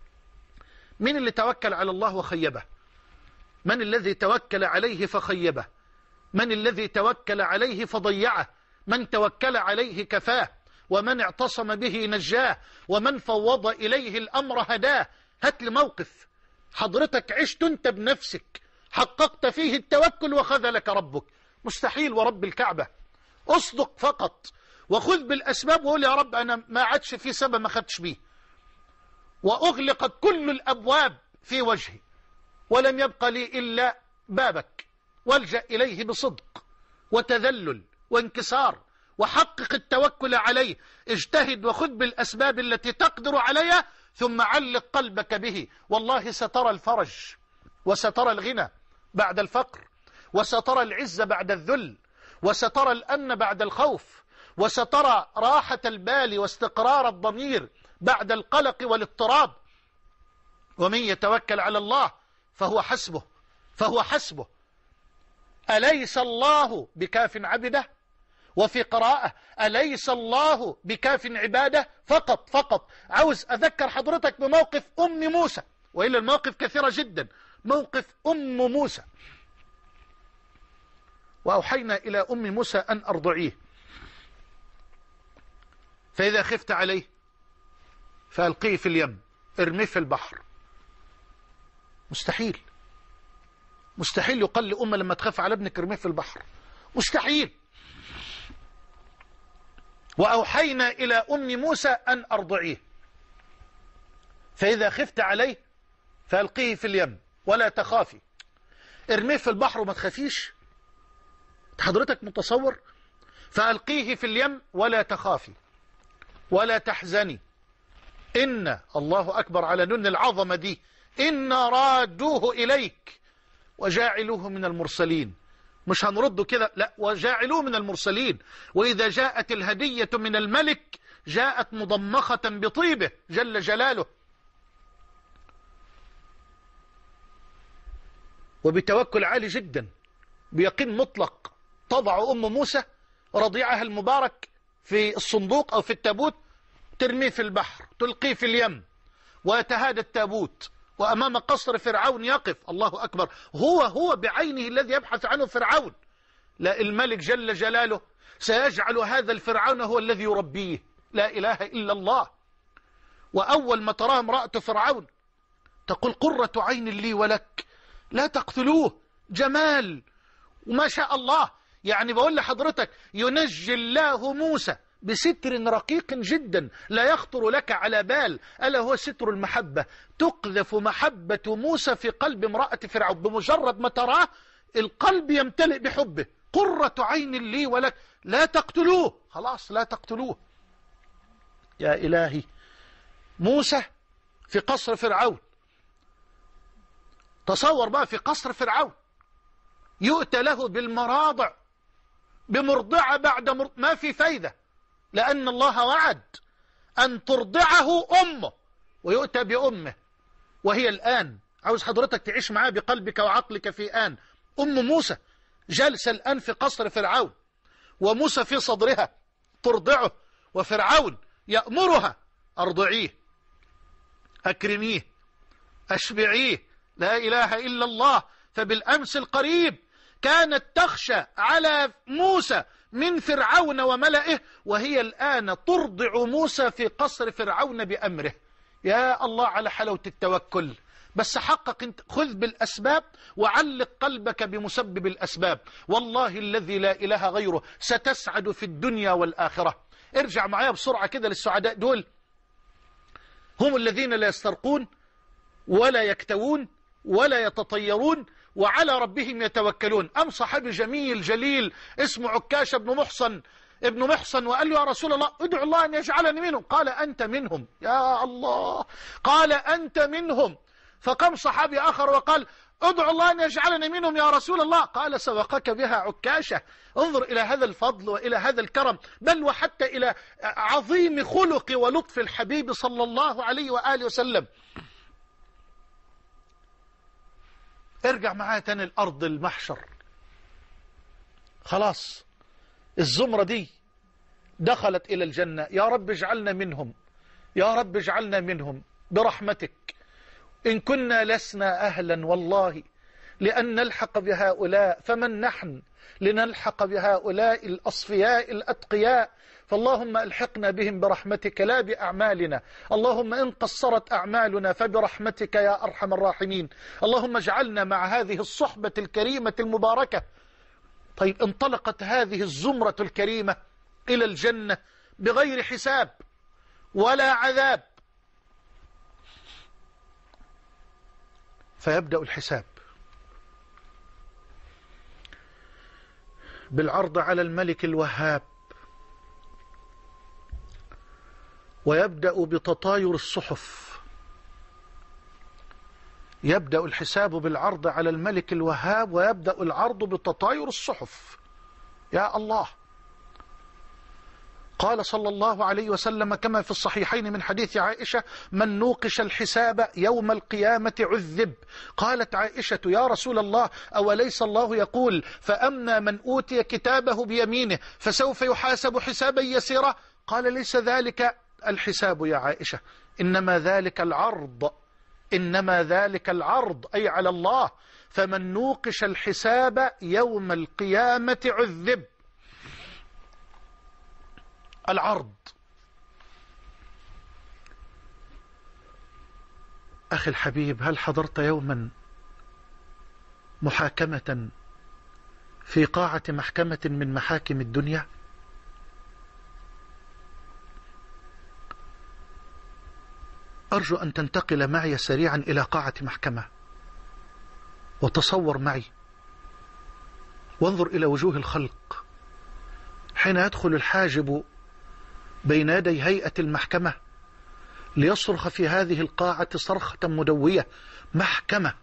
من اللي توكل على الله وخيبه؟ من الذي توكل عليه فخيبه؟ من الذي توكل عليه فضيعه؟ من توكل عليه كفاه، ومن اعتصم به نجاه، ومن فوض إليه الأمر هداه. هات لي موقف حضرتك عشت انت بنفسك حققت فيه التوكل وخذلك ربك. مستحيل ورب الكعبة. اصدق فقط وخذ بالأسباب وقول يا رب أنا ما عادش في سبب ما خدش بيه، وأغلقت كل الأبواب في وجهي ولم يبق لي إلا بابك، والجأ إليه بصدق وتذلل وانكسار، وحقق التوكل عليه. اجتهد وخذ بالأسباب التي تقدر عليها، ثم علق قلبك به. والله سترى الفرج، وسترى الغنى بعد الفقر، وسترى العز بعد الذل، وسترى الأمن بعد الخوف، وسترى راحة البال واستقرار الضمير بعد القلق والاضطراب. ومن يتوكل على الله فهو حسبه فهو حسبه. أليس الله بكاف عبده؟ وفي قراءة أليس الله بكاف عباده فقط فقط. عاوز أذكر حضرتك بموقف أم موسى، وإلا المواقف كثيرة جدا. موقف أم موسى: وأوحينا إلى أم موسى أن أرضعيه فإذا خفت عليه فألقيه في اليم، ارميه في البحر. مستحيل مستحيل يقال لأمة لما تخاف على ابنك ارميه في البحر، مستحيل. وأوحينا إلى أم موسى أن أرضعيه فإذا خفت عليه فألقيه في اليم ولا تخافي. ارميه في البحر وما تخافيش؟ حضرتك متصور؟ فألقيه في اليم ولا تخافي ولا تحزني إن الله أكبر على نون العظمة دي، إن رادوه إليك وجاعلوه من المرسلين. مش هنرده كده، لا، وجاعلوه من المرسلين. وإذا جاءت الهدية من الملك جاءت مضمخة بطيبه جل جلاله. وبتوكل عالي جدا بيقين مطلق تضع أم موسى رضيعها المبارك في الصندوق أو في التابوت، ترميه في البحر، تلقيه في اليم، ويتهادى التابوت وأمام قصر فرعون يقف. الله أكبر، هو هو بعينه الذي يبحث عنه فرعون. لا، الملك جل جلاله سيجعل هذا الفرعون هو الذي يربيه. لا إله إلا الله. وأول ما تراه امرأة فرعون تقول قرة عين لي ولك لا تقتلوه، جمال وما شاء الله. يعني بقول لحضرتك ينجي الله موسى بستر رقيق جدا لا يخطر لك على بال، ألا هو ستر المحبة. تقذف محبة موسى في قلب امرأة فرعون، بمجرد ما تراه القلب يمتلئ بحبه. قرة عين لي ولك لا تقتلوه، خلاص لا تقتلوه. يا إلهي، موسى في قصر فرعون. تصور بقى في قصر فرعون يؤتى له بالمراضع، بمرضعة بعد مرض، ما في فايدة، لأن الله وعد أن ترضعه أمه ويؤتى بأمه. وهي الآن عاوز حضرتك تعيش معاه بقلبك وعقلك في آن. أم موسى جالسة الآن في قصر فرعون، وموسى في صدرها ترضعه، وفرعون يأمرها أرضعيه، أكرميه، أشبعيه. لا إله إلا الله. فبالأمس القريب كانت تخشى على موسى من فرعون وملئه، وهي الآن ترضع موسى في قصر فرعون بأمره. يا الله على حلاوة التوكل. بس حقق انت، خذ بالأسباب وعلق قلبك بمسبب الأسباب. والله الذي لا إله غيره ستسعد في الدنيا والآخرة. ارجع معايا بسرعة كده للسعداء دول. هم الذين لا يسترقون ولا يكتوون ولا يتطيرون وعلى ربهم يتوكلون. أم صحابي جميل جليل اسمه عكاشة بن محصن ابن محصن، وقال له يا رسول الله ادعو الله أن يجعلني منهم. قال أنت منهم يا الله، قال أنت منهم. فقام صحابي آخر وقال ادعو الله أن يجعلني منهم يا رسول الله. قال سبقك بها عكاشة. انظر إلى هذا الفضل وإلى هذا الكرم، بل وحتى إلى عظيم خلق ولطف الحبيب صلى الله عليه وآله وسلم. ارجع معايا تاني الأرض المحشر. خلاص الزمرة دي دخلت إلى الجنة. يا رب اجعلنا منهم، يا رب اجعلنا منهم برحمتك. إن كنا لسنا أهلا والله لأن نلحق بهؤلاء، فمن نحن لنلحق بهؤلاء الأصفياء الأتقياء؟ فاللهم ألحقنا بهم برحمتك لا بأعمالنا. اللهم إن قصرت أعمالنا فبرحمتك يا أرحم الراحمين. اللهم اجعلنا مع هذه الصحبة الكريمة المباركة. طيب انطلقت هذه الزمرة الكريمة إلى الجنة بغير حساب ولا عذاب. فيبدأ الحساب بالعرض على الملك الوهاب، ويبدأ بتطاير الصحف. يبدأ الحساب بالعرض على الملك الوهاب، ويبدأ العرض بتطاير الصحف. يا الله. قال صلى الله عليه وسلم كما في الصحيحين من حديث عائشة: من نوقش الحساب يوم القيامة عذب. قالت عائشة: يا رسول الله، أوليس الله يقول: فأما من أوتي كتابه بيمينه فسوف يحاسب حسابا يسيرا؟ قال: ليس ذلك الحساب يا عائشة، إنما ذلك العرض، إنما ذلك العرض أي على الله. فمن نوقش الحساب يوم القيامة عذب. العرض. أخي الحبيب، هل حضرت يوما محاكمة في قاعة محكمة من محاكم الدنيا؟ أرجو أن تنتقل معي سريعا إلى قاعة محكمة، وتصور معي وانظر إلى وجوه الخلق حين يدخل الحاجب بين يدي هيئة المحكمة ليصرخ في هذه القاعة صرخة مدوية: محكمة،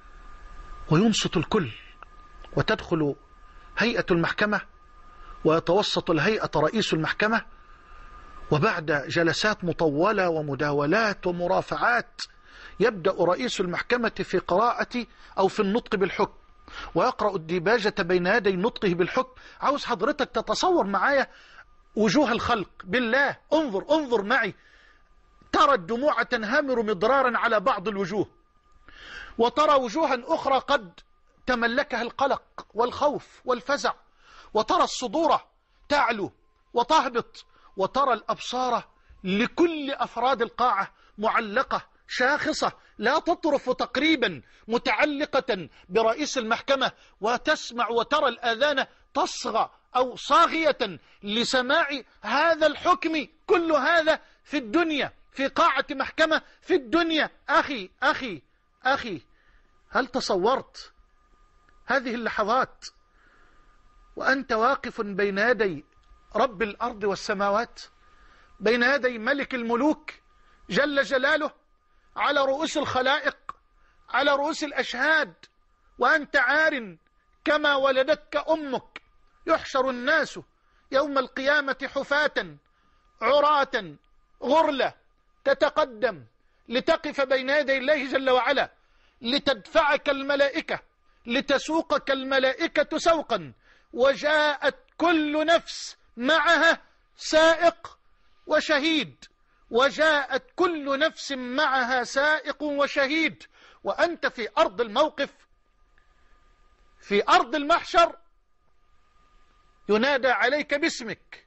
وينصت الكل، وتدخل هيئة المحكمة ويتوسط الهيئة رئيس المحكمة، وبعد جلسات مطولة ومداولات ومرافعات يبدأ رئيس المحكمة في قراءة أو في النطق بالحكم، ويقرأ الديباجة بين يدي نطقه بالحكم. عاوز حضرتك تتصور معايا وجوه الخلق، بالله انظر انظر معي، ترى الدموع تنهمر مضرارا على بعض الوجوه، وترى وجوها أخرى قد تملكها القلق والخوف والفزع، وترى الصدور تعلو وتهبط، وترى الأبصار لكل أفراد القاعة معلقة شاخصة لا تطرف تقريبا، متعلقة برئيس المحكمة، وتسمع وترى الآذان تصغى أو صاغية لسماع هذا الحكم. كل هذا في الدنيا، في قاعة محكمة في الدنيا. أخي أخي أخي، هل تصورت هذه اللحظات وأنت واقف بين يدي رب الأرض والسماوات، بين يدي ملك الملوك جل جلاله، على رؤوس الخلائق، على رؤوس الأشهاد، وأنت عار كما ولدتك أمك؟ يحشر الناس يوم القيامة حفاة عراة غرلة، تتقدم لتقف بين يدي الله جل وعلا، لتدفعك الملائكة، لتسوقك الملائكة سوقا، وجاءت كل نفس معها سائق وشهيد، وجاءت كل نفس معها سائق وشهيد، وأنت في أرض الموقف، في أرض المحشر، ينادى عليك باسمك: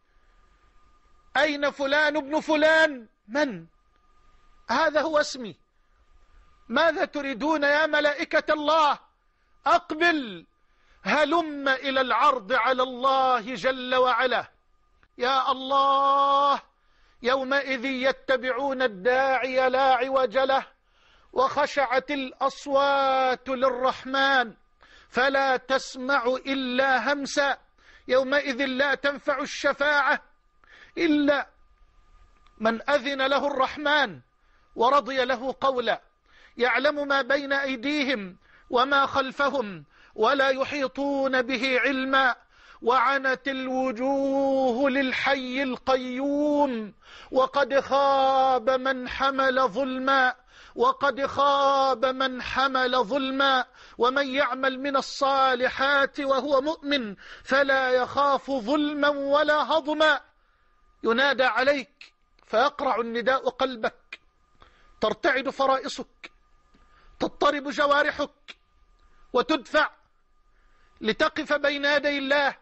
أين فلان ابن فلان؟ من؟ هذا هو اسمي. ماذا تريدون يا ملائكة الله؟ أقبل، هلم إلى العرض على الله جل وعلا. يا الله، يومئذ يتبعون الداعي لا عوج له، وخشعت الأصوات للرحمن فلا تسمع إلا همسا. يومئذ لا تنفع الشفاعة إلا من أذن له الرحمن ورضي له قولا. يعلم ما بين أيديهم وما خلفهم ولا يحيطون به علما. وعنت الوجوه للحي القيوم، وقد خاب من حمل ظلما، وقد خاب من حمل ظلما. ومن يعمل من الصالحات وهو مؤمن فلا يخاف ظلما ولا هضما. ينادى عليك فيقرع النداء قلبك، ترتعد فرائصك، تضطرب جوارحك، وتدفع لتقف بين يدي الله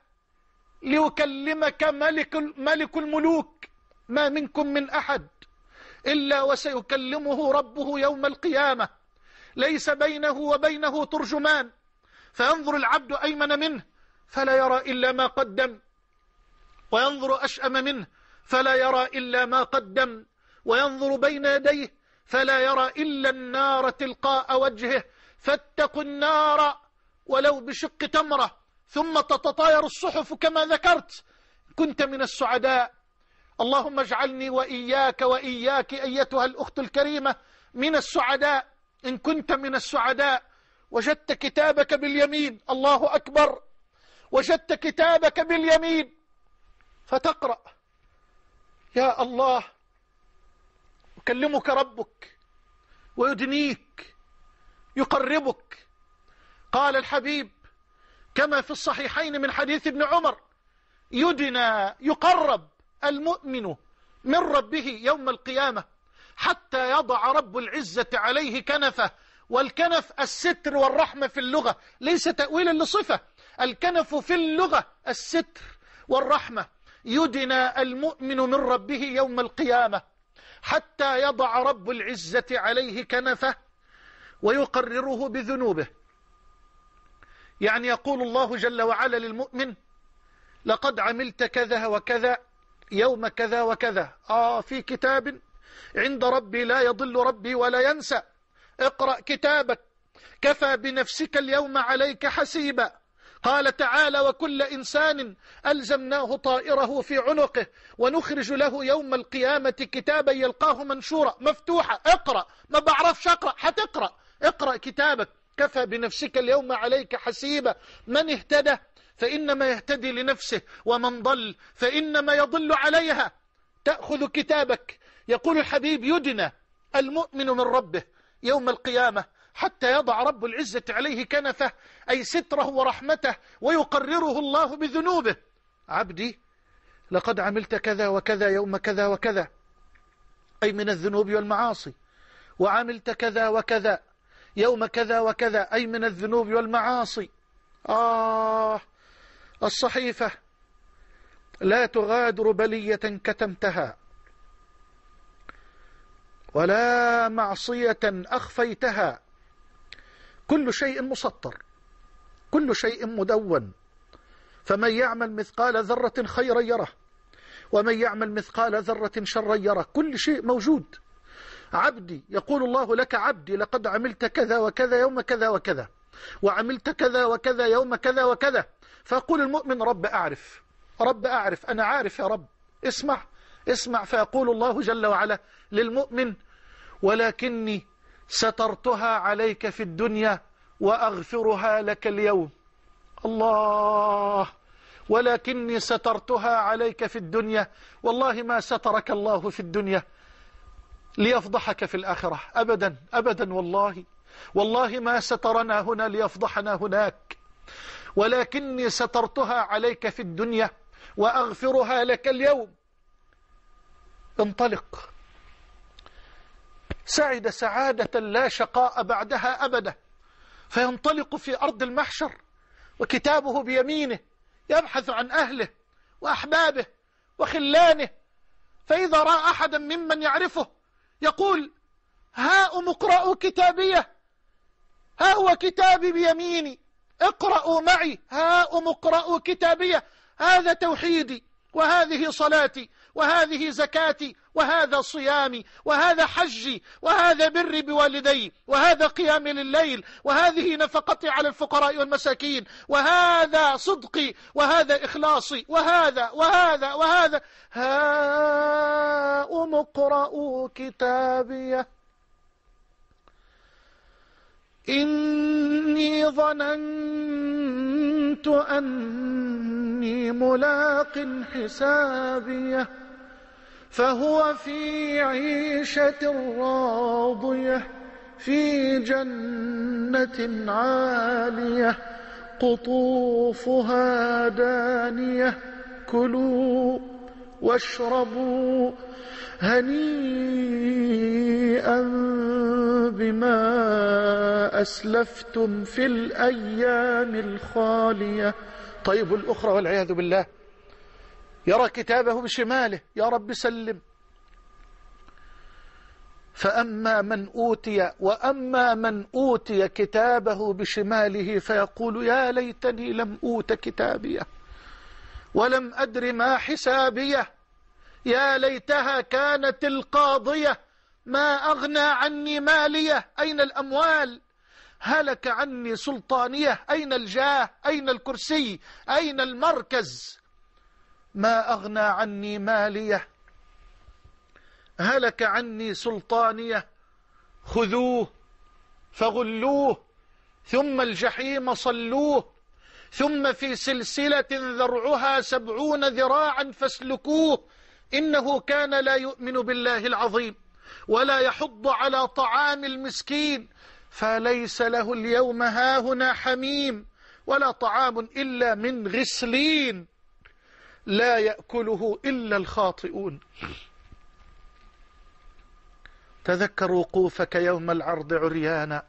ليكلمك ملك, ملك الملوك. ما منكم من أحد إلا وسيكلمه ربه يوم القيامة، ليس بينه وبينه ترجمان. فينظر العبد أيمن منه فلا يرى إلا ما قدم، وينظر أشأم منه فلا يرى إلا ما قدم، وينظر بين يديه فلا يرى إلا النار تلقاء وجهه. فاتقوا النار ولو بشق تمرة، ثم تتطاير الصحف كما ذكرت. كنت من السعداء، اللهم اجعلني وإياك وإياك أيتها الأخت الكريمة من السعداء. إن كنت من السعداء وجدت كتابك باليمين، الله أكبر، وجدت كتابك باليمين، فتقرأ يا الله، يكلمك ربك ويدنيك يقربك. قال الحبيب كما في الصحيحين من حديث ابن عمر: يدنى يقرب المؤمن من ربه يوم القيامة حتى يضع رب العزة عليه كنفه. والكنف الستر والرحمة في اللغة، ليس تأويلا لصفة. الكنف في اللغة الستر والرحمة. يدنى المؤمن من ربه يوم القيامة حتى يضع رب العزة عليه كنفه ويقرره بذنوبه. يعني يقول الله جل وعلا للمؤمن: لقد عملت كذا وكذا يوم كذا وكذا، آه في كتاب عند ربي لا يضل ربي ولا ينسى. اقرأ كتابك كفى بنفسك اليوم عليك حسيبا. قال تعالى: وكل إنسان ألزمناه طائره في عنقه ونخرج له يوم القيامة كتابا يلقاه منشورا. مفتوحة، اقرأ. ما بعرفش أقرأ، هتقرأ. اقرأ كتابك كفى بنفسك اليوم عليك حسيبا. من اهتدى فإنما يهتدي لنفسه، ومن ضل فإنما يضل عليها. تأخذ كتابك. يقول الحبيب: يدنى المؤمن من ربه يوم القيامة حتى يضع رب العزة عليه كنفه، أي ستره ورحمته، ويقرره الله بذنوبه. عبدي لقد عملت كذا وكذا يوم كذا وكذا، أي من الذنوب والمعاصي. وعملت كذا وكذا يوم كذا وكذا، أي من الذنوب والمعاصي. آه الصحيفة لا تغادر بلية كتمتها ولا معصية أخفيتها. كل شيء مسطر، كل شيء مدون. فمن يعمل مثقال ذرة خيرا يره، ومن يعمل مثقال ذرة شرا يره. كل شيء موجود. عبدي، يقول الله لك: عبدي لقد عملت كذا وكذا يوم كذا وكذا، وعملت كذا وكذا يوم كذا وكذا. فيقول المؤمن: رب أعرف، رب أعرف، أنا عارف يا رب. اسمع اسمع. فيقول الله جل وعلا للمؤمن: ولكني سترتها عليك في الدنيا وأغفرها لك اليوم. الله، ولكني سترتها عليك في الدنيا. والله ما سترك الله في الدنيا ليفضحك في الآخرة، أبدا أبدا. والله والله ما سترنا هنا ليفضحنا هناك. ولكني سترتها عليك في الدنيا وأغفرها لك اليوم. انطلق. سعد سعادة لا شقاء بعدها أبدا. فينطلق في أرض المحشر وكتابه بيمينه، يبحث عن أهله وأحبابه وخلانه. فإذا رأى أحدا ممن يعرفه يقول: هاؤم اقرأوا كتابيه، ها هو كتابي بيميني، اقرأوا معي. هاؤم اقرأوا كتابيه. هذا توحيدي، وهذه صلاتي، وهذه زكاتي، وهذا صيامي، وهذا حجي، وهذا بري بوالدي، وهذا قيامي لليل، وهذه نفقتي على الفقراء والمساكين، وهذا صدقي، وهذا إخلاصي، وهذا وهذا وهذا. هاؤم اقرءوا كتابيه إني ظننت أني ملاق حسابيه فهو في عيشة راضية في جنة عالية قطوفها دانية كلوا واشربوا هنيئا بما أسلفتم في الأيام الخالية. طيب الأخرى والعياذ بالله يرى كتابه بشماله، يا رب سلم. فأما من أوتي وأما من أوتي كتابه بشماله فيقول يا ليتني لم أوت كتابيه ولم أدر ما حسابيه يا ليتها كانت القاضية ما أغنى عني مالية. أين الأموال؟ هلك عني سلطانية. أين الجاه؟ أين الكرسي؟ أين المركز؟ ما أغنى عني مالية هلك عني سلطانية خذوه فغلوه ثم الجحيم صلوه ثم في سلسلة ذرعها سبعون ذراعا فاسلكوه إنه كان لا يؤمن بالله العظيم ولا يحض على طعام المسكين فليس له اليوم هاهنا حميم ولا طعام إلا من غسلين لا يأكله إلا الخاطئون. تذكر وقوفك يوم العرض عريانا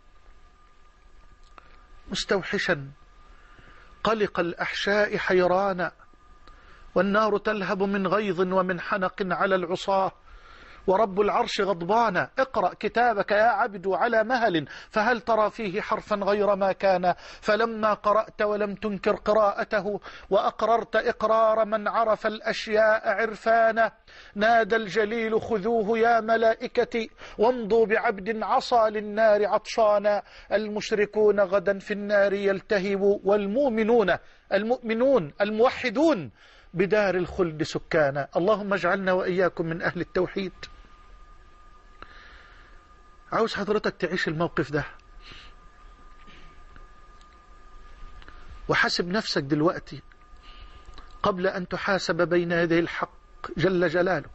مستوحشا قلق الأحشاء حيرانا، والنار تلهب من غيظ ومن حنق على العصاة، ورب العرش غضبانا. اقرأ كتابك يا عبد على مهل، فهل ترى فيه حرفا غير ما كان؟ فلما قرأت ولم تنكر قراءته وأقررت إقرار من عرف الأشياء عرفانا، نادى الجليل خذوه يا ملائكتي وامضوا بعبد عصى للنار عطشانا. المشركون غدا في النار يلتهبوا، والمؤمنون المؤمنون الموحدون بدار الخلد سكانا. اللهم اجعلنا وإياكم من أهل التوحيد. عاوز حضرتك تعيش الموقف ده وحاسب نفسك دلوقتي قبل أن تحاسب بين يدي الحق جل جلاله.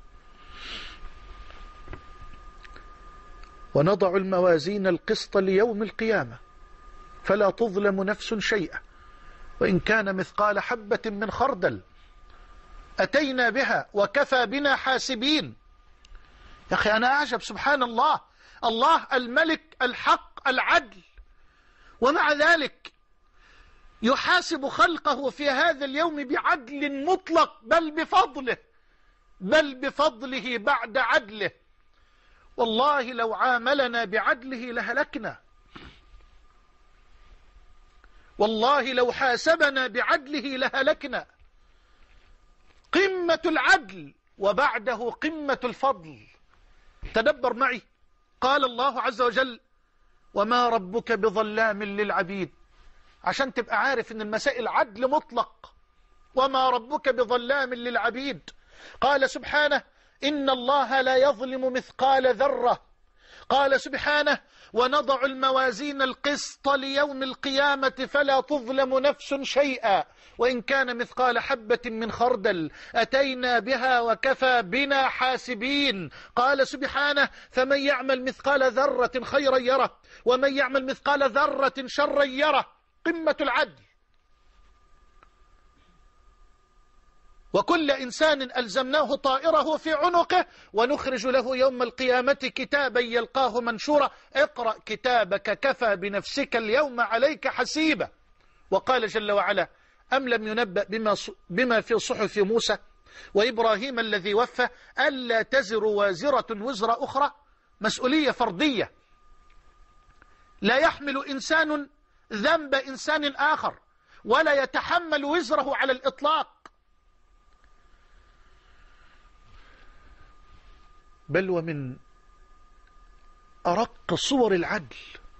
ونضع الموازين القسط ليوم القيامة فلا تظلم نفس شيئا وإن كان مثقال حبة من خردل أتينا بها وكفى بنا حاسبين. يا أخي أنا أعجب، سبحان الله، الله الملك الحق العدل، ومع ذلك يحاسب خلقه في هذا اليوم بعدل مطلق، بل بفضله بل بفضله بعد عدله. والله لو عاملنا بعدله لهلكنا، والله لو حاسبنا بعدله لهلكنا. قمة العدل وبعده قمة الفضل. تدبر معي، قال الله عز وجل وما ربك بظلام للعبيد، عشان تبقى عارف ان المسائل عدل مطلق. وما ربك بظلام للعبيد. قال سبحانه إن الله لا يظلم مثقال ذرة. قال سبحانه ونضع الموازين القسط ليوم القيامة فلا تظلم نفس شيئا وإن كان مثقال حبة من خردل أتينا بها وكفى بنا حاسبين. قال سبحانه فمن يعمل مثقال ذرة خيرا يره ومن يعمل مثقال ذرة شرا يره. قمة العدل. وكل إنسان ألزمناه طائره في عنقه ونخرج له يوم القيامة كتابا يلقاه منشورا اقرأ كتابك كفى بنفسك اليوم عليك حسيبا. وقال جل وعلا أم لم ينبأ بما, بما في صحف موسى وإبراهيم الذي وفى ألا تزر وازرة وزر أخرى. مسؤولية فردية، لا يحمل إنسان ذنب إنسان آخر ولا يتحمل وزره على الإطلاق. بل ومن أرق صور العدل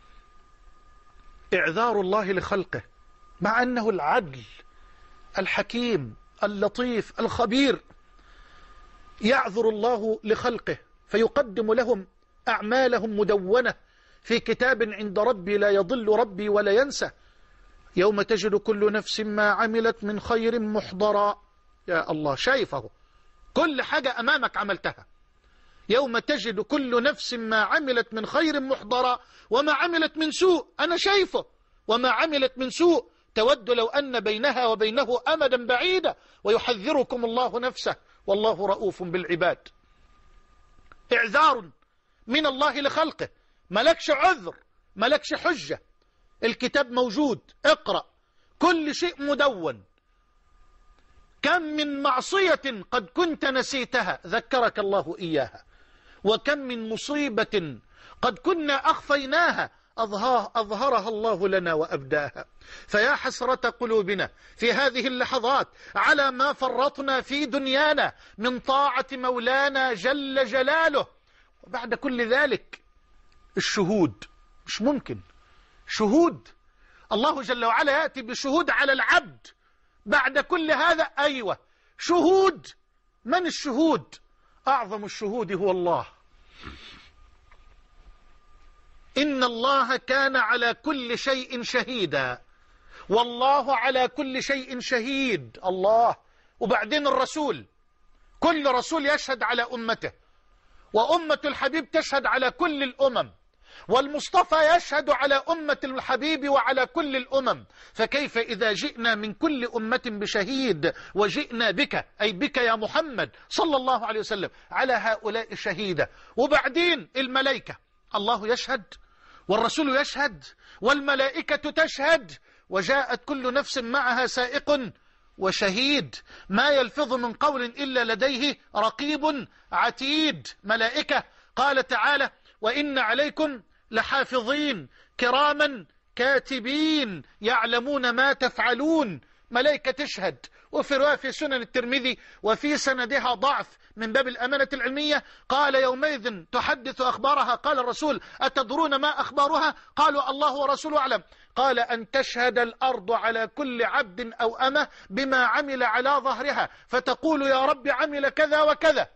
إعذار الله لخلقه، مع أنه العدل الحكيم اللطيف الخبير. يعذر الله لخلقه فيقدم لهم أعمالهم مدونة في كتاب عند ربي لا يضل ربي ولا ينسى. يوم تجد كل نفس ما عملت من خير محضرا. يا الله، شايفه كل حاجة أمامك عملتها. يوم تجد كل نفس ما عملت من خير محضرا وما عملت من سوء أنا شايفه، وما عملت من سوء تود لو أن بينها وبينه أمدا بعيدا ويحذركم الله نفسه والله رؤوف بالعباد. إعذار من الله لخلقه، ملكش عذر ملكش حجة. الكتاب موجود، اقرأ، كل شيء مدون. كم من معصية قد كنت نسيتها ذكرك الله إياها، وكم من مصيبة قد كنا أخفيناها أظهرها الله لنا وأبداها. فيا حسرة قلوبنا في هذه اللحظات على ما فرطنا في دنيانا من طاعة مولانا جل جلاله. وبعد كل ذلك الشهود مش ممكن. شهود الله جل وعلا يأتي بشهود على العبد بعد كل هذا. أيوة شهود. من الشهود؟ أعظم الشهود هو الله. إن الله كان على كل شيء شهيدا، والله على كل شيء شهيد. الله. وبعدين الرسول كل رسول يشهد على أمته، وأمة الحبيب تشهد على كل الأمم، والمصطفى يشهد على أمة الحبيب وعلى كل الأمم. فكيف إذا جئنا من كل أمة بشهيد وجئنا بك، أي بك يا محمد صلى الله عليه وسلم، على هؤلاء شهيدا؟ وبعدين الملائكة، الله يشهد والرسول يشهد والملائكة تشهد، وجاءت كل نفس معها سائق وشهيد، ما يلفظ من قول إلا لديه رقيب عتيد. ملائكة، قال تعالى: وإن عليكم لحافظين كراما كاتبين يعلمون ما تفعلون. ملائكة تشهد. وفي رواية في سنن الترمذي وفي سندها ضعف من باب الأمانة العلمية، قال: يومئذ تحدث أخبارها. قال الرسول: أتدرون ما أخبارها؟ قالوا: الله ورسوله أعلم. قال: أن تشهد الأرض على كل عبد أو أمة بما عمل على ظهرها، فتقول: يا رب عمل كذا وكذا.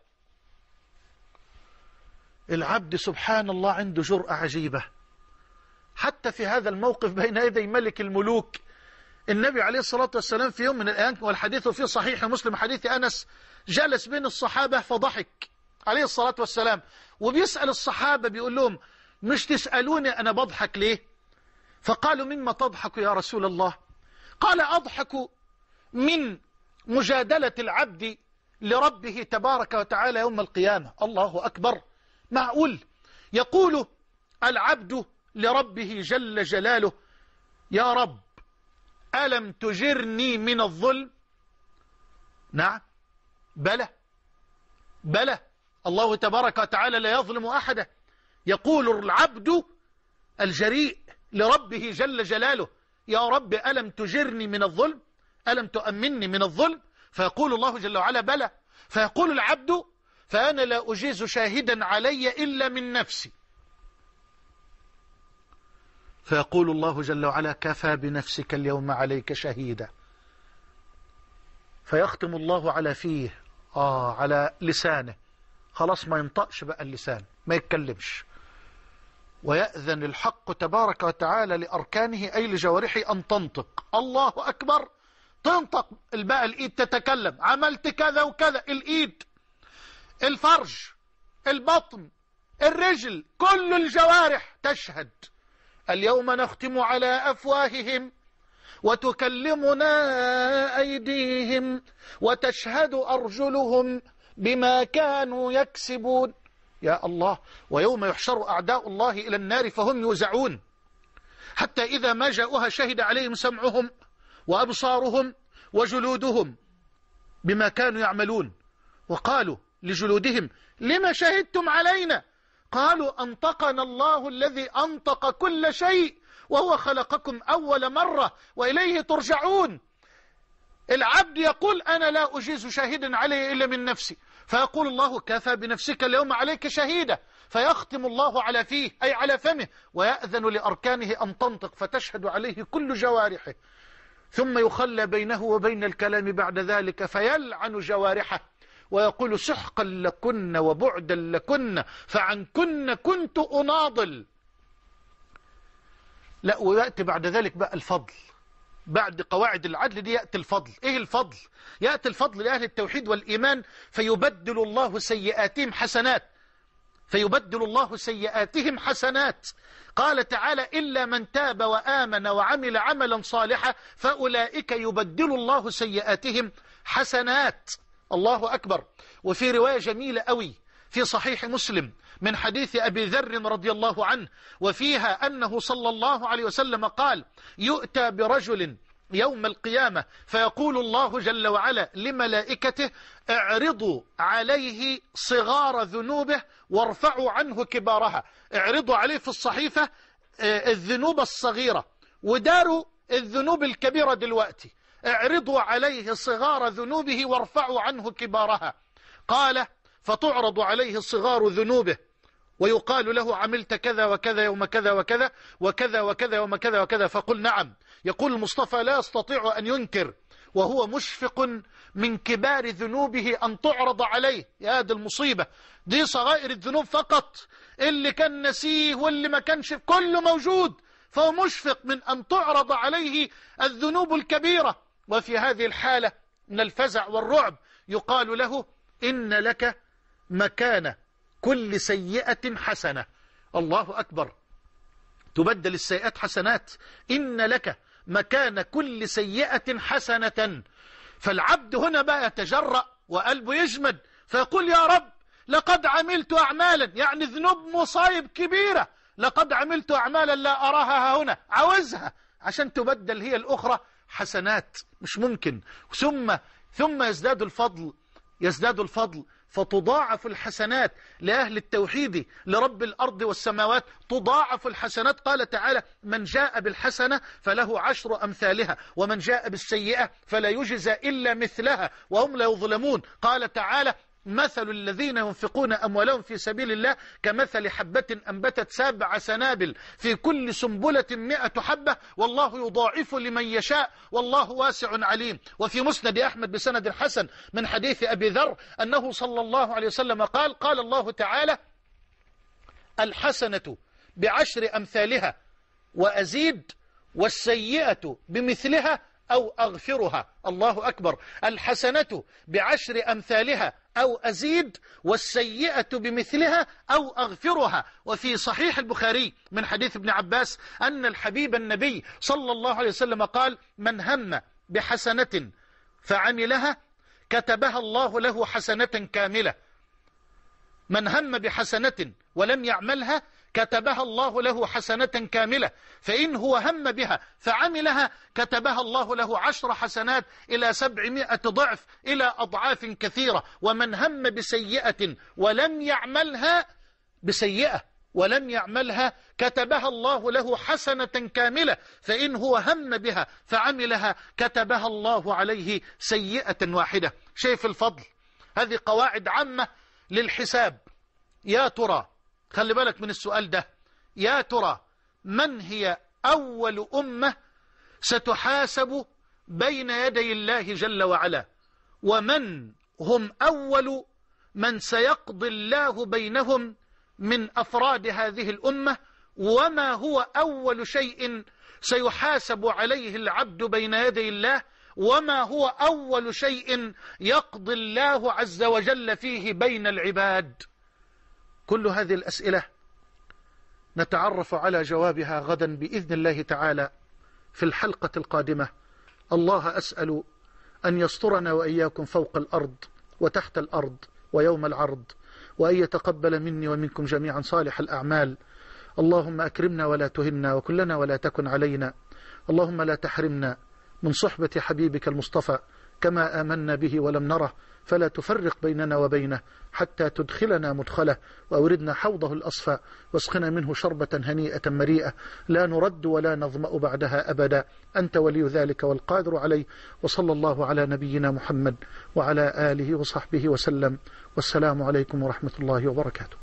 العبد سبحان الله عنده جرأة عجيبة، حتى في هذا الموقف بين يدي ملك الملوك. النبي عليه الصلاة والسلام في يوم من الأيام، والحديث في صحيح مسلم حديث أنس، جلس بين الصحابة فضحك عليه الصلاة والسلام، وبيسأل الصحابة بيقول لهم: مش تسألوني أنا بضحك ليه؟ فقالوا: مما تضحك يا رسول الله؟ قال: أضحك من مجادلة العبد لربه تبارك وتعالى يوم القيامة. الله أكبر! معقول يقول العبد لربه جل جلاله: يا رب ألم تجرني من الظلم؟ نعم، بلى بلى، الله تبارك وتعالى لا يظلم أحدا. يقول العبد الجريء لربه جل جلاله: يا رب ألم تجرني من الظلم؟ ألم تؤمني من الظلم؟ فيقول الله جل وعلا: بلى. فيقول العبد: فأنا لا أجيز شاهدا علي إلا من نفسي. فيقول الله جل وعلا: كفى بنفسك اليوم عليك شهيدا. فيختم الله على فيه، آه على لسانه، خلاص ما ينطقش بقى اللسان، ما يتكلمش، ويأذن الحق تبارك وتعالى لأركانه أي لجوارحه أن تنطق. الله أكبر! تنطق بقى الإيد تتكلم: عملت كذا وكذا. الإيد، الفرج، البطن، الرجل، كل الجوارح تشهد. اليوم نختم على أفواههم وتكلمنا أيديهم وتشهد أرجلهم بما كانوا يكسبون. يا الله! ويوم يحشر أعداء الله إلى النار فهم يوزعون، حتى إذا ما جاءوها شهد عليهم سمعهم وأبصارهم وجلودهم بما كانوا يعملون. وقالوا لجلودهم: لما شهدتم علينا؟ قالوا: أنطقنا الله الذي أنطق كل شيء وهو خلقكم أول مرة وإليه ترجعون. العبد يقول: أنا لا أجيز شاهدا علي إلا من نفسي. فيقول الله: كفى بنفسك اليوم عليك شهيدا. فيختم الله على فيه أي على فمه، ويأذن لأركانه أن تنطق، فتشهد عليه كل جوارحه، ثم يخلى بينه وبين الكلام بعد ذلك، فيلعن جوارحه ويقول: سحقا لكن وبعدا لكن فعنكن كنت أناضل. لا، ويأتي بعد ذلك بقى الفضل. بعد قواعد العدل دي يأتي الفضل. إيه الفضل؟ يأتي الفضل لأهل التوحيد والإيمان، فيبدل الله سيئاتهم حسنات، فيبدل الله سيئاتهم حسنات. قال تعالى: إلا من تاب وآمن وعمل عملا صالحا فأولئك يبدل الله سيئاتهم حسنات. الله أكبر! وفي رواية جميلة أوي في صحيح مسلم من حديث أبي ذر رضي الله عنه، وفيها أنه صلى الله عليه وسلم قال: يؤتى برجل يوم القيامة فيقول الله جل وعلا لملائكته: اعرضوا عليه صغار ذنوبه وارفعوا عنه كبارها. اعرضوا عليه في الصحيفة الذنوب الصغيرة وداروا الذنوب الكبيرة دلوقتي. اعرضوا عليه صغار ذنوبه وارفعوا عنه كبارها. قال: فتعرض عليه صغار ذنوبه ويقال له: عملت كذا وكذا يوم كذا وكذا وكذا وكذا يوم كذا وكذا. فقل: نعم. يقول المصطفى: لا يستطيع أن ينكر وهو مشفق من كبار ذنوبه أن تعرض عليه. يا هذه المصيبة! دي صغائر الذنوب فقط، اللي كان نسيه واللي ما كانش كله موجود، فهو مشفق من أن تعرض عليه الذنوب الكبيرة. وفي هذه الحالة من الفزع والرعب يقال له: إن لك مكان كل سيئة حسنة. الله أكبر، تبدل السيئات حسنات. إن لك مكان كل سيئة حسنة. فالعبد هنا بقى يتجرأ وقلبه يجمد فيقول يا رب لقد عملت أعمالا، يعني ذنوب مصايب كبيرة، لقد عملت أعمالا لا أراها هنا، عاوزها عشان تبدل هي الأخرى حسنات. مش ممكن. ثم ثم يزداد الفضل، يزداد الفضل فتضاعف الحسنات لأهل التوحيد لرب الأرض والسماوات، تضاعف الحسنات. قال تعالى من جاء بالحسنة فله عشر أمثالها ومن جاء بالسيئة فلا يجزى إلا مثلها وهم لا يظلمون. قال تعالى مثل الذين ينفقون أموالهم في سبيل الله كمثل حبة أنبتت سبع سنابل في كل سنبلة مئة حبة والله يضاعف لمن يشاء والله واسع عليم. وفي مسند أحمد بسند حسن من حديث أبي ذر أنه صلى الله عليه وسلم قال قال الله تعالى الحسنة بعشر أمثالها وأزيد والسيئة بمثلها أو أغفرها. الله أكبر. الحسنة بعشر أمثالها أو أزيد والسيئة بمثلها أو أغفرها. وفي صحيح البخاري من حديث ابن عباس أن الحبيب النبي صلى الله عليه وسلم قال من هم بحسنة فعملها كتبها الله له حسنة كاملة. من هم بحسنة ولم يعملها كتبها الله له حسنة كاملة، فإن هو هم بها فعملها كتبها الله له عشر حسنات إلى سبعمائة ضعف إلى أضعاف كثيرة. ومن هم بسيئة ولم يعملها بسيئة ولم يعملها كتبها الله له حسنة كاملة، فإن هو هم بها فعملها كتبها الله عليه سيئة واحدة. شايف الفضل؟ هذه قواعد عامة للحساب. يا ترى، خلي بالك من السؤال ده، يا ترى من هي أول أمة ستحاسب بين يدي الله جل وعلا؟ ومن هم أول من سيقضي الله بينهم من أفراد هذه الأمة؟ وما هو أول شيء سيحاسب عليه العبد بين يدي الله؟ وما هو أول شيء يقضي الله عز وجل فيه بين العباد؟ كل هذه الأسئلة نتعرف على جوابها غدا بإذن الله تعالى في الحلقة القادمة. الله أسأل أن يسترنا وإياكم فوق الأرض وتحت الأرض ويوم العرض، وأن يتقبل مني ومنكم جميعا صالح الأعمال. اللهم أكرمنا ولا تهنا وكلنا ولا تكن علينا. اللهم لا تحرمنا من صحبة حبيبك المصطفى كما آمنا به ولم نره، فلا تفرق بيننا وبينه حتى تدخلنا مدخله وأوردنا حوضه الأصفى واسقنا منه شربة هنيئة مريئة لا نرد ولا نظمأ بعدها أبدا. أنت ولي ذلك والقادر عليه. وصلى الله على نبينا محمد وعلى آله وصحبه وسلم، والسلام عليكم ورحمة الله وبركاته.